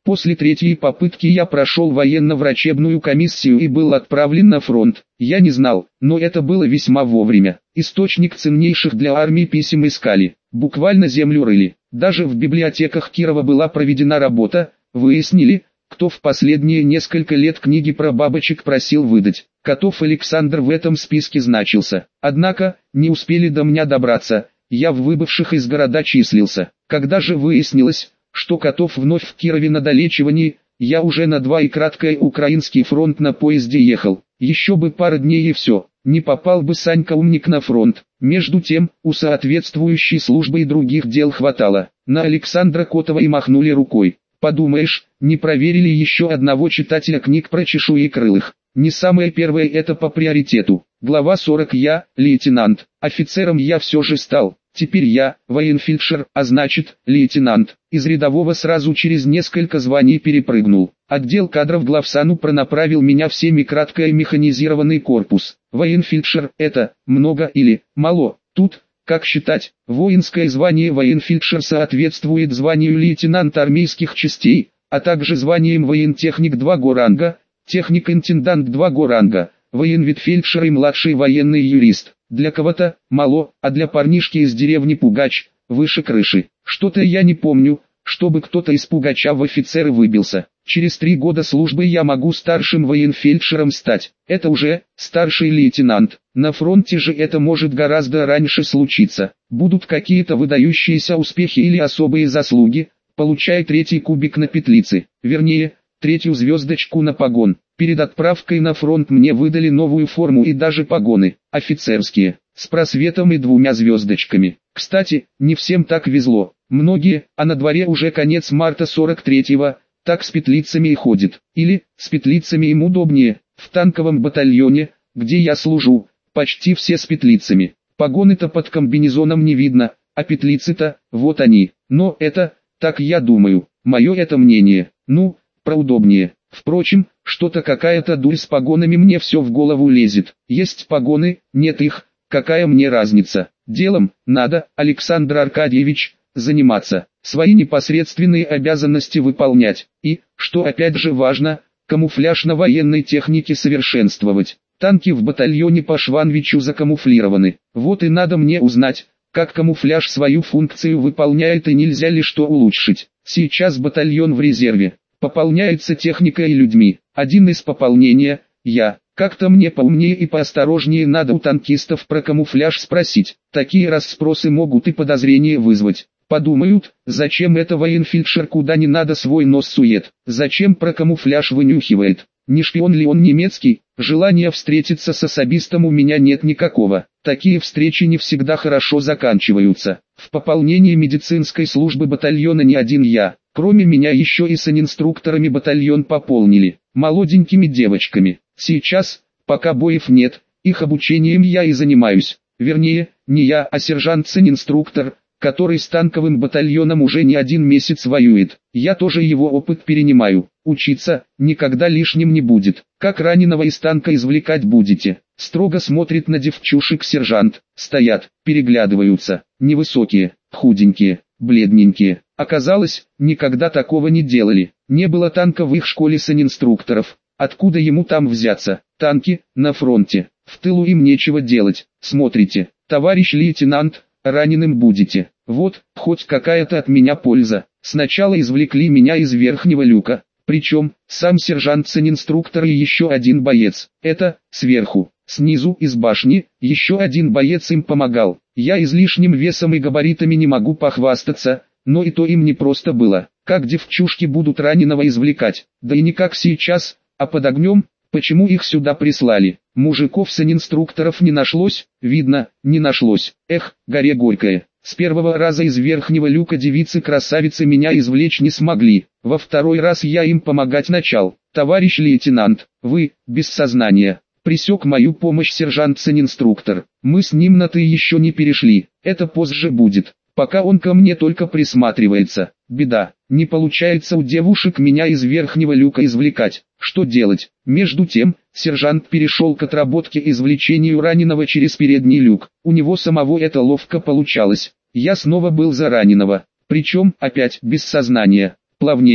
После третьей попытки я прошел военно-врачебную комиссию и был отправлен на фронт. Я не знал, но это было весьма вовремя. Источник ценнейших для армии писем искали, буквально землю рыли. Даже в библиотеках Кирова была проведена работа, выяснили, кто в последние несколько лет книги про бабочек просил выдать. Котов Александр в этом списке значился. Однако, не успели до меня добраться, я в выбывших из города числился. Когда же выяснилось, что Котов вновь в Кирове на долечивании, я уже на два и краткое украинский фронт на поезде ехал. Еще бы пара дней и все, не попал бы Санька-умник на фронт. Между тем, у соответствующей службы и других дел хватало. На Александра Котова и махнули рукой. Подумаешь, не проверили еще одного читателя книг про чешуекрылых. Не самое первое это по приоритету. Глава сорок. Я, лейтенант. Офицером я все же стал. Теперь я, военфельдшер, а значит, лейтенант. Из рядового сразу через несколько званий перепрыгнул. Отдел кадров главсану пронаправил меня в семикраткое механизированный корпус. Военфельдшер – это много или мало? Тут, как считать, воинское звание военфельдшер соответствует званию лейтенанта армейских частей, а также званиям воентехник два го ранга, техник-интендант два го ранга, военветфельдшер и младший военный юрист. Для кого-то мало, а для парнишки из деревни Пугач выше крыши. Что-то я не помню, чтобы кто-то из Пугача в офицеры выбился. Через три года службы я могу старшим военфельдшером стать. Это уже старший лейтенант. На фронте же это может гораздо раньше случиться. Будут какие-то выдающиеся успехи или особые заслуги, получай третий кубик на петлице. Вернее, третью звездочку на погон. Перед отправкой на фронт мне выдали новую форму и даже погоны, офицерские, с просветом и двумя звездочками. Кстати, не всем так везло. Многие, а на дворе уже конец марта сорок третьего, так с петлицами и ходят. Или, с петлицами им удобнее. В танковом батальоне, где я служу, почти все с петлицами. Погоны-то под комбинезоном не видно, а петлицы-то, вот они. Но это, так я думаю, мое это мнение. Ну, про удобнее. Впрочем, что-то какая-то дурь с погонами мне все в голову лезет. Есть погоны, нет их, какая мне разница. Делом, надо, Александр Аркадьевич, заниматься, свои непосредственные обязанности выполнять. И, что опять же важно, камуфляж на военной технике совершенствовать. Танки в батальоне по Шванвичу закамуфлированы. Вот и надо мне узнать, как камуфляж свою функцию выполняет и нельзя ли что улучшить. Сейчас батальон в резерве. Пополняется техникой и людьми. Один из пополнения – я. Как-то мне поумнее и поосторожнее надо у танкистов про камуфляж спросить. Такие расспросы могут и подозрения вызвать. Подумают, зачем это военфельдшер куда не надо свой нос сует. Зачем про камуфляж вынюхивает. Не шпион ли он немецкий? Желания встретиться с особистом у меня нет никакого. Такие встречи не всегда хорошо заканчиваются. В пополнении медицинской службы батальона не один я. Кроме меня еще и санинструкторами батальон пополнили, молоденькими девочками. Сейчас, пока боев нет, их обучением я и занимаюсь. Вернее, не я, а сержант-санинструктор, который с танковым батальоном уже не один месяц воюет. Я тоже его опыт перенимаю. Учиться никогда лишним не будет. Как раненого из танка извлекать будете? Строго смотрит на девчушек сержант. Стоят, переглядываются. Невысокие, худенькие, бледненькие. Оказалось, никогда такого не делали. Не было танка в их школе санинструкторов. Откуда ему там взяться? Танки, на фронте. В тылу им нечего делать. Смотрите, товарищ лейтенант, раненым будете. Вот, хоть какая-то от меня польза. Сначала извлекли меня из верхнего люка. Причем, сам сержант-санинструктор и еще один боец. Это, сверху. Снизу, из башни, еще один боец им помогал. Я излишним весом и габаритами не могу похвастаться, но и то им не просто было. Как девчушки будут раненого извлекать? Да и не как сейчас, а под огнем. Почему их сюда прислали? Мужиков-санинструкторов не нашлось? Видно, не нашлось. Эх, горе горькое. С первого раза из верхнего люка девицы-красавицы меня извлечь не смогли. Во второй раз я им помогать начал. Товарищ лейтенант, вы, без сознания. Пресек мою помощь сержант-санинструктор. Мы с ним на «ты» еще не перешли. Это позже будет. Пока он ко мне только присматривается. Беда, не получается у девушек меня из верхнего люка извлекать. Что делать? Между тем, сержант перешел к отработке и извлечению раненого через передний люк. У него самого это ловко получалось. Я снова был за раненого. Причем, опять без сознания. Плавнее,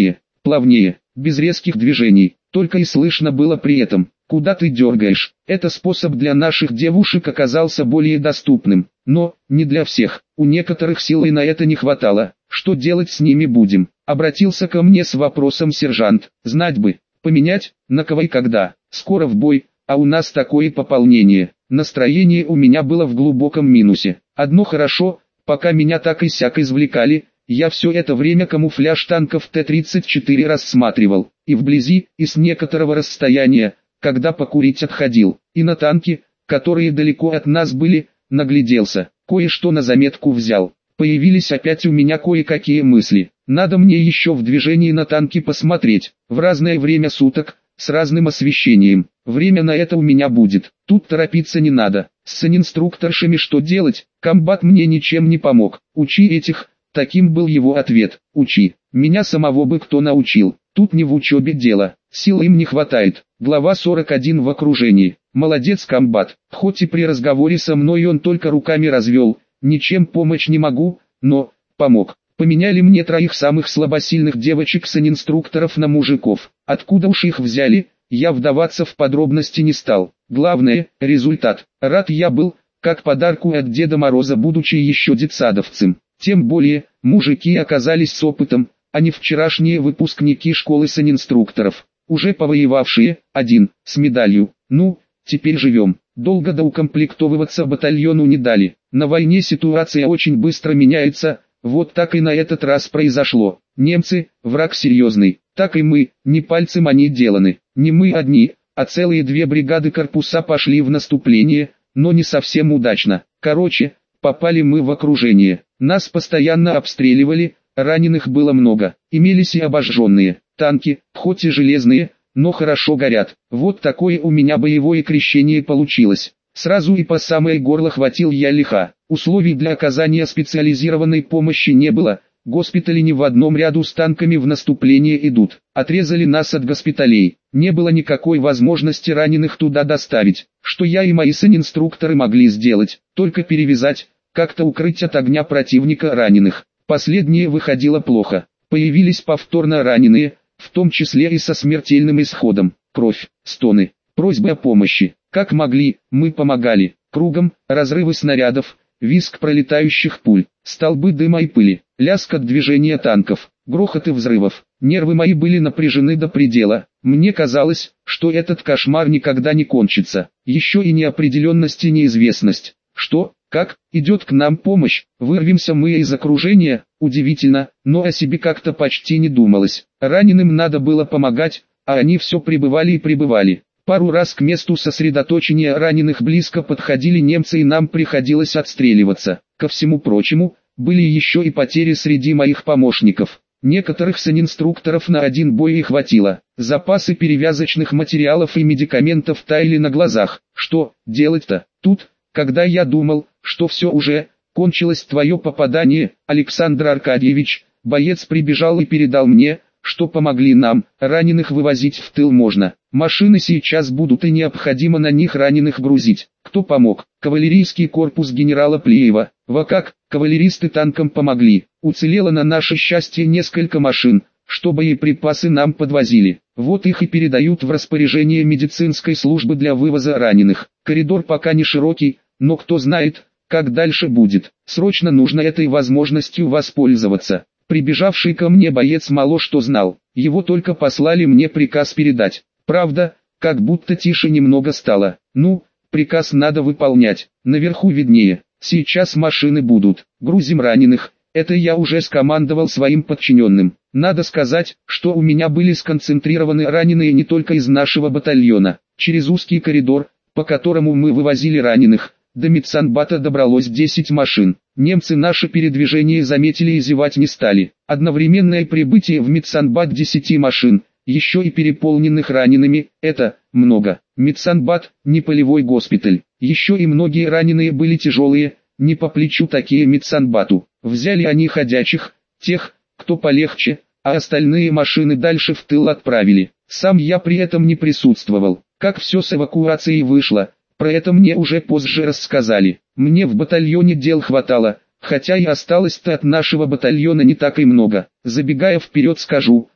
плавнее, без резких движений, только и слышно было при этом: «Куда ты дергаешь?» Этот способ для наших девушек оказался более доступным, но не для всех. У некоторых сил и на это не хватало. «Что делать с ними будем?» Обратился ко мне с вопросом сержант. «Знать бы, поменять, на кого и когда. Скоро в бой, а у нас такое пополнение». Настроение у меня было в глубоком минусе. Одно хорошо, пока меня так и сяк извлекали, я все это время камуфляж танков Т тридцать четыре рассматривал, и вблизи, и с некоторого расстояния, когда покурить отходил, и на танки, которые далеко от нас были, нагляделся, кое-что на заметку взял. Появились опять у меня кое-какие мысли. Надо мне еще в движении на танки посмотреть, в разное время суток, с разным освещением. Время на это у меня будет. Тут торопиться не надо. С инструкторшами что делать? Комбат мне ничем не помог. Учи этих. Таким был его ответ. Учи. Меня самого бы кто научил. Тут не в учебе дело. Сил им не хватает. Глава сорок один в окружении. Молодец комбат. Хоть и при разговоре со мной он только руками развел. Ничем помочь не могу, но помог. Поменяли мне троих самых слабосильных девочек-санинструкторов на мужиков. Откуда уж их взяли, я вдаваться в подробности не стал. Главное, результат. Рад я был, как подарку от Деда Мороза, будучи еще детсадовцем. Тем более, мужики оказались с опытом, а не вчерашние выпускники школы санинструкторов. Уже повоевавшие, один, с медалью. Ну, теперь живем. Долго доукомплектовываться батальону не дали. На войне ситуация очень быстро меняется. Вот так и на этот раз произошло. Немцы, враг серьезный, так и мы, не пальцем они деланы. Не мы одни, а целые две бригады корпуса пошли в наступление, но не совсем удачно. Короче, попали мы в окружение. Нас постоянно обстреливали, раненых было много. Имелись и обожженные. Танки, хоть и железные, но хорошо горят. Вот такое у меня боевое крещение получилось. Сразу и по самое горло хватил я лиха. Условий для оказания специализированной помощи не было. Госпитали не в одном ряду с танками в наступление идут. Отрезали нас от госпиталей. Не было никакой возможности раненых туда доставить. Что я и мои санинструкторы могли сделать? Только перевязать, как-то укрыть от огня противника раненых. Последнее выходило плохо. Появились повторно раненые, в том числе и со смертельным исходом. Кровь, стоны, просьбы о помощи. Как могли, мы помогали. Кругом, разрывы снарядов, визг пролетающих пуль, столбы дыма и пыли, лязг от движения танков, грохот и взрывов. Нервы мои были напряжены до предела. Мне казалось, что этот кошмар никогда не кончится. Еще и неопределенность и неизвестность. Что, как, идет к нам помощь, вырвемся мы из окружения? Удивительно, но о себе как-то почти не думалось. Раненым надо было помогать, а они все прибывали и прибывали. Пару раз к месту сосредоточения раненых близко подходили немцы, и нам приходилось отстреливаться. Ко всему прочему, были еще и потери среди моих помощников. Некоторых санинструкторов на один бой и хватило. Запасы перевязочных материалов и медикаментов таяли на глазах. Что делать-то? Тут, когда я думал, что все уже кончилось, твое попадание, Александр Аркадьевич, боец прибежал и передал мне, что помогли нам. Раненых вывозить в тыл можно. Машины сейчас будут, и необходимо на них раненых грузить. Кто помог? Кавалерийский корпус генерала Плеева. Во как, кавалеристы танкам помогли. Уцелело на наше счастье несколько машин, что боеприпасы нам подвозили. Вот их и передают в распоряжение медицинской службы для вывоза раненых. Коридор пока не широкий, но кто знает, как дальше будет. Срочно нужно этой возможностью воспользоваться. Прибежавший ко мне боец мало что знал. Его только послали мне приказ передать. Правда, как будто тише немного стало. Ну, приказ надо выполнять. Наверху виднее. Сейчас машины будут. Грузим раненых. Это я уже скомандовал своим подчиненным. Надо сказать, что у меня были сконцентрированы раненые не только из нашего батальона. Через узкий коридор, по которому мы вывозили раненых, до медсанбата добралось десять машин. Немцы наше передвижение заметили и зевать не стали. Одновременное прибытие в медсанбат десяти машин, еще и переполненных ранеными, это много. Медсанбат, не полевой госпиталь. Еще и многие раненые были тяжелые, не по плечу такие медсанбату. Взяли они ходячих, тех, кто полегче, а остальные машины дальше в тыл отправили. Сам я при этом не присутствовал. Как все с эвакуацией вышло, про это мне уже позже рассказали. Мне в батальоне дел хватало, хотя и осталось-то от нашего батальона не так и много. Забегая вперед, скажу,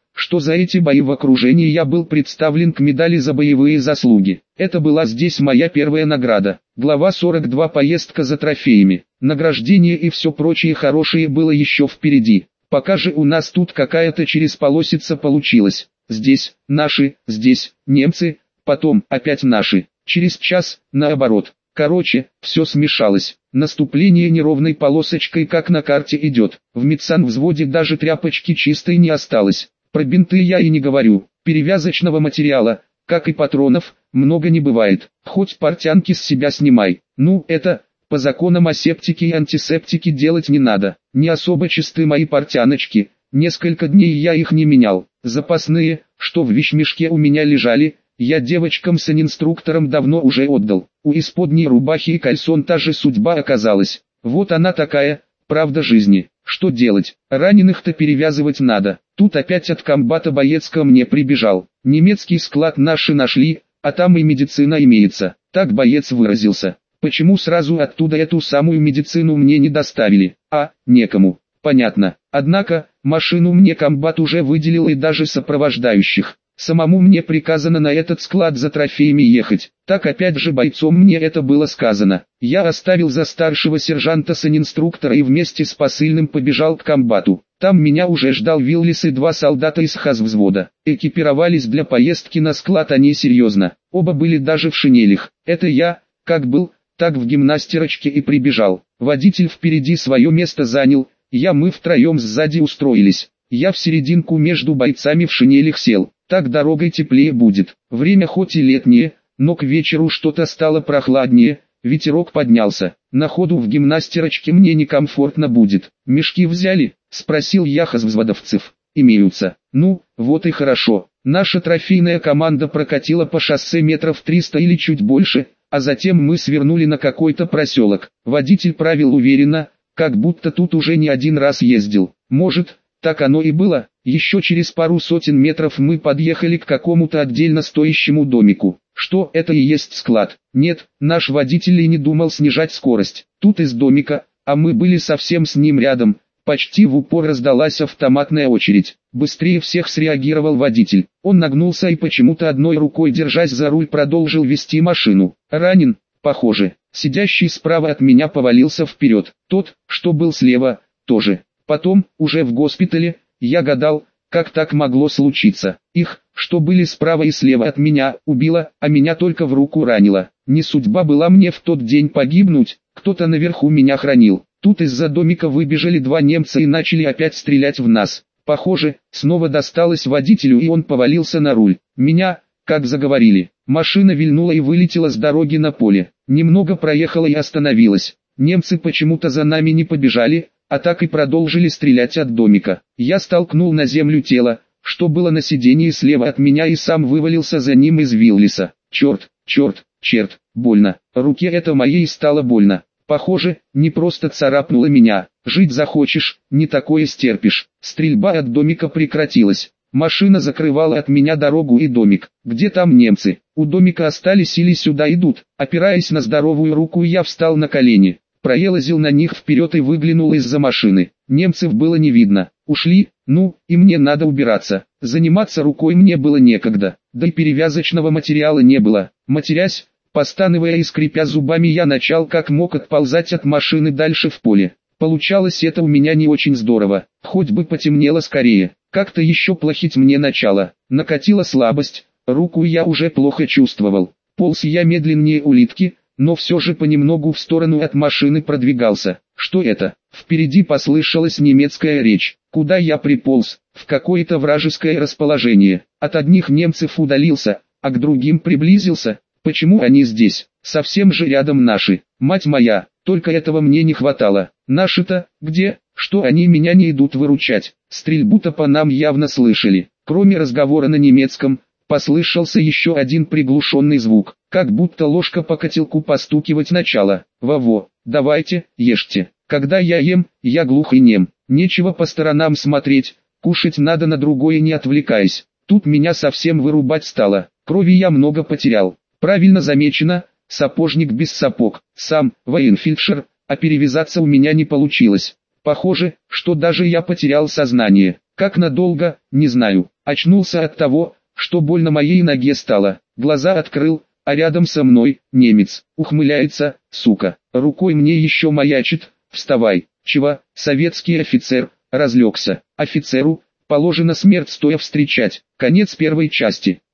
что за эти бои в окружении я был представлен к медали за боевые заслуги. Это была здесь моя первая награда. Глава сорок два. Поездка за трофеями. Награждение и все прочее хорошее было еще впереди. Пока же у нас тут какая-то чересполосица получилась. Здесь наши, здесь немцы, потом опять наши. Через час, наоборот. Короче, все смешалось. Наступление неровной полосочкой как на карте идет. В медсанвзводе даже тряпочки чистой не осталось. Про бинты я и не говорю. Перевязочного материала, как и патронов, много не бывает. Хоть портянки с себя снимай. Ну, это, по законам асептики и антисептики делать не надо. Не особо чисты мои портяночки. Несколько дней я их не менял. Запасные, что в вещмешке у меня лежали, я девочкам с инструктором давно уже отдал. У исподней рубахи и кальсон та же судьба оказалась. Вот она такая, правда жизни. Что делать? Раненых-то перевязывать надо. Тут опять от комбата боец ко мне прибежал. Немецкий склад наши нашли, а там и медицина имеется. Так боец выразился. Почему сразу оттуда эту самую медицину мне не доставили? А, некому. Понятно. Однако, машину мне комбат уже выделил и даже сопровождающих. Самому мне приказано на этот склад за трофеями ехать. Так опять же бойцом мне это было сказано. Я оставил за старшего сержанта санинструктора и вместе с посыльным побежал к комбату. Там меня уже ждал Виллис и два солдата из хазвзвода. Экипировались для поездки на склад они серьезно. Оба были даже в шинелях. Это я, как был, так в гимнастерочке и прибежал. Водитель впереди свое место занял, я мы втроем сзади устроились. Я в серединку между бойцами в шинелях сел. Так дорогой теплее будет. Время хоть и летнее, но к вечеру что-то стало прохладнее, ветерок поднялся. На ходу в гимнастерочке мне некомфортно будет. Мешки взяли? Спросил я хазвзводовцев. Имеются. Ну, вот и хорошо. Наша трофейная команда прокатила по шоссе метров триста или чуть больше, а затем мы свернули на какой-то проселок. Водитель правил уверенно, как будто тут уже не один раз ездил. Может, так оно и было. Еще через пару сотен метров мы подъехали к какому-то отдельно стоящему домику. Что это и есть склад? Нет, наш водитель и не думал снижать скорость. Тут из домика, а мы были совсем с ним рядом, почти в упор раздалась автоматная очередь. Быстрее всех среагировал водитель. Он нагнулся и почему-то одной рукой, держась за руль, продолжил вести машину. Ранен, похоже. Сидящий справа от меня повалился вперед. Тот, что был слева, тоже. Потом, уже в госпитале, я гадал, как так могло случиться. Их, что были справа и слева от меня, убило, а меня только в руку ранило. Не судьба была мне в тот день погибнуть, кто-то наверху меня хранил. Тут из-за домика выбежали два немца и начали опять стрелять в нас. Похоже, снова досталось водителю и он повалился на руль. Меня, как заговорили, машина вильнула и вылетела с дороги на поле. Немного проехала и остановилась. Немцы почему-то за нами не побежали, а так и продолжили стрелять от домика. Я столкнул на землю тело, что было на сидении слева от меня, и сам вывалился за ним из Виллиса. Черт, черт, черт, больно. Руке это моей стало больно. Похоже, не просто царапнуло меня. Жить захочешь, не такое стерпишь. Стрельба от домика прекратилась. Машина закрывала от меня дорогу и домик. Где там немцы? У домика остались или сюда идут? Опираясь на здоровую руку, я встал на колени. Проелозил на них вперед и выглянул из-за машины. Немцев было не видно. Ушли, ну, и мне надо убираться. Заниматься рукой мне было некогда, да и перевязочного материала не было. Матерясь, постановая и скрипя зубами, я начал как мог отползать от машины дальше в поле. Получалось это у меня не очень здорово, хоть бы потемнело скорее. Как-то еще плохить мне начало. Накатила слабость, руку я уже плохо чувствовал. Полз я медленнее улитки, но все же понемногу в сторону от машины продвигался. Что это? Впереди послышалась немецкая речь. Куда я приполз? В какое-то вражеское расположение. От одних немцев удалился, а к другим приблизился. Почему они здесь? Совсем же рядом наши. Мать моя, только этого мне не хватало. Наши-то, где? Что они меня не идут выручать? Стрельбу-то по нам явно слышали. Кроме разговора на немецком, послышался еще один приглушенный звук, как будто ложка по котелку постукивать начала. Во-во, давайте, ешьте. Когда я ем, я глух и нем. Нечего по сторонам смотреть, кушать надо на другое не отвлекаясь. Тут меня совсем вырубать стало. Крови я много потерял. Правильно замечено, сапожник без сапог. Сам, военфельдшер, а перевязаться у меня не получилось. Похоже, что даже я потерял сознание. Как надолго, не знаю. Очнулся от того, что больно моей ноге стало. Глаза открыл, а рядом со мной немец. Ухмыляется, сука. Рукой мне еще маячит: вставай. Чего? Советский офицер разлегся. Офицеру положено смерть стоя встречать. Конец первой части.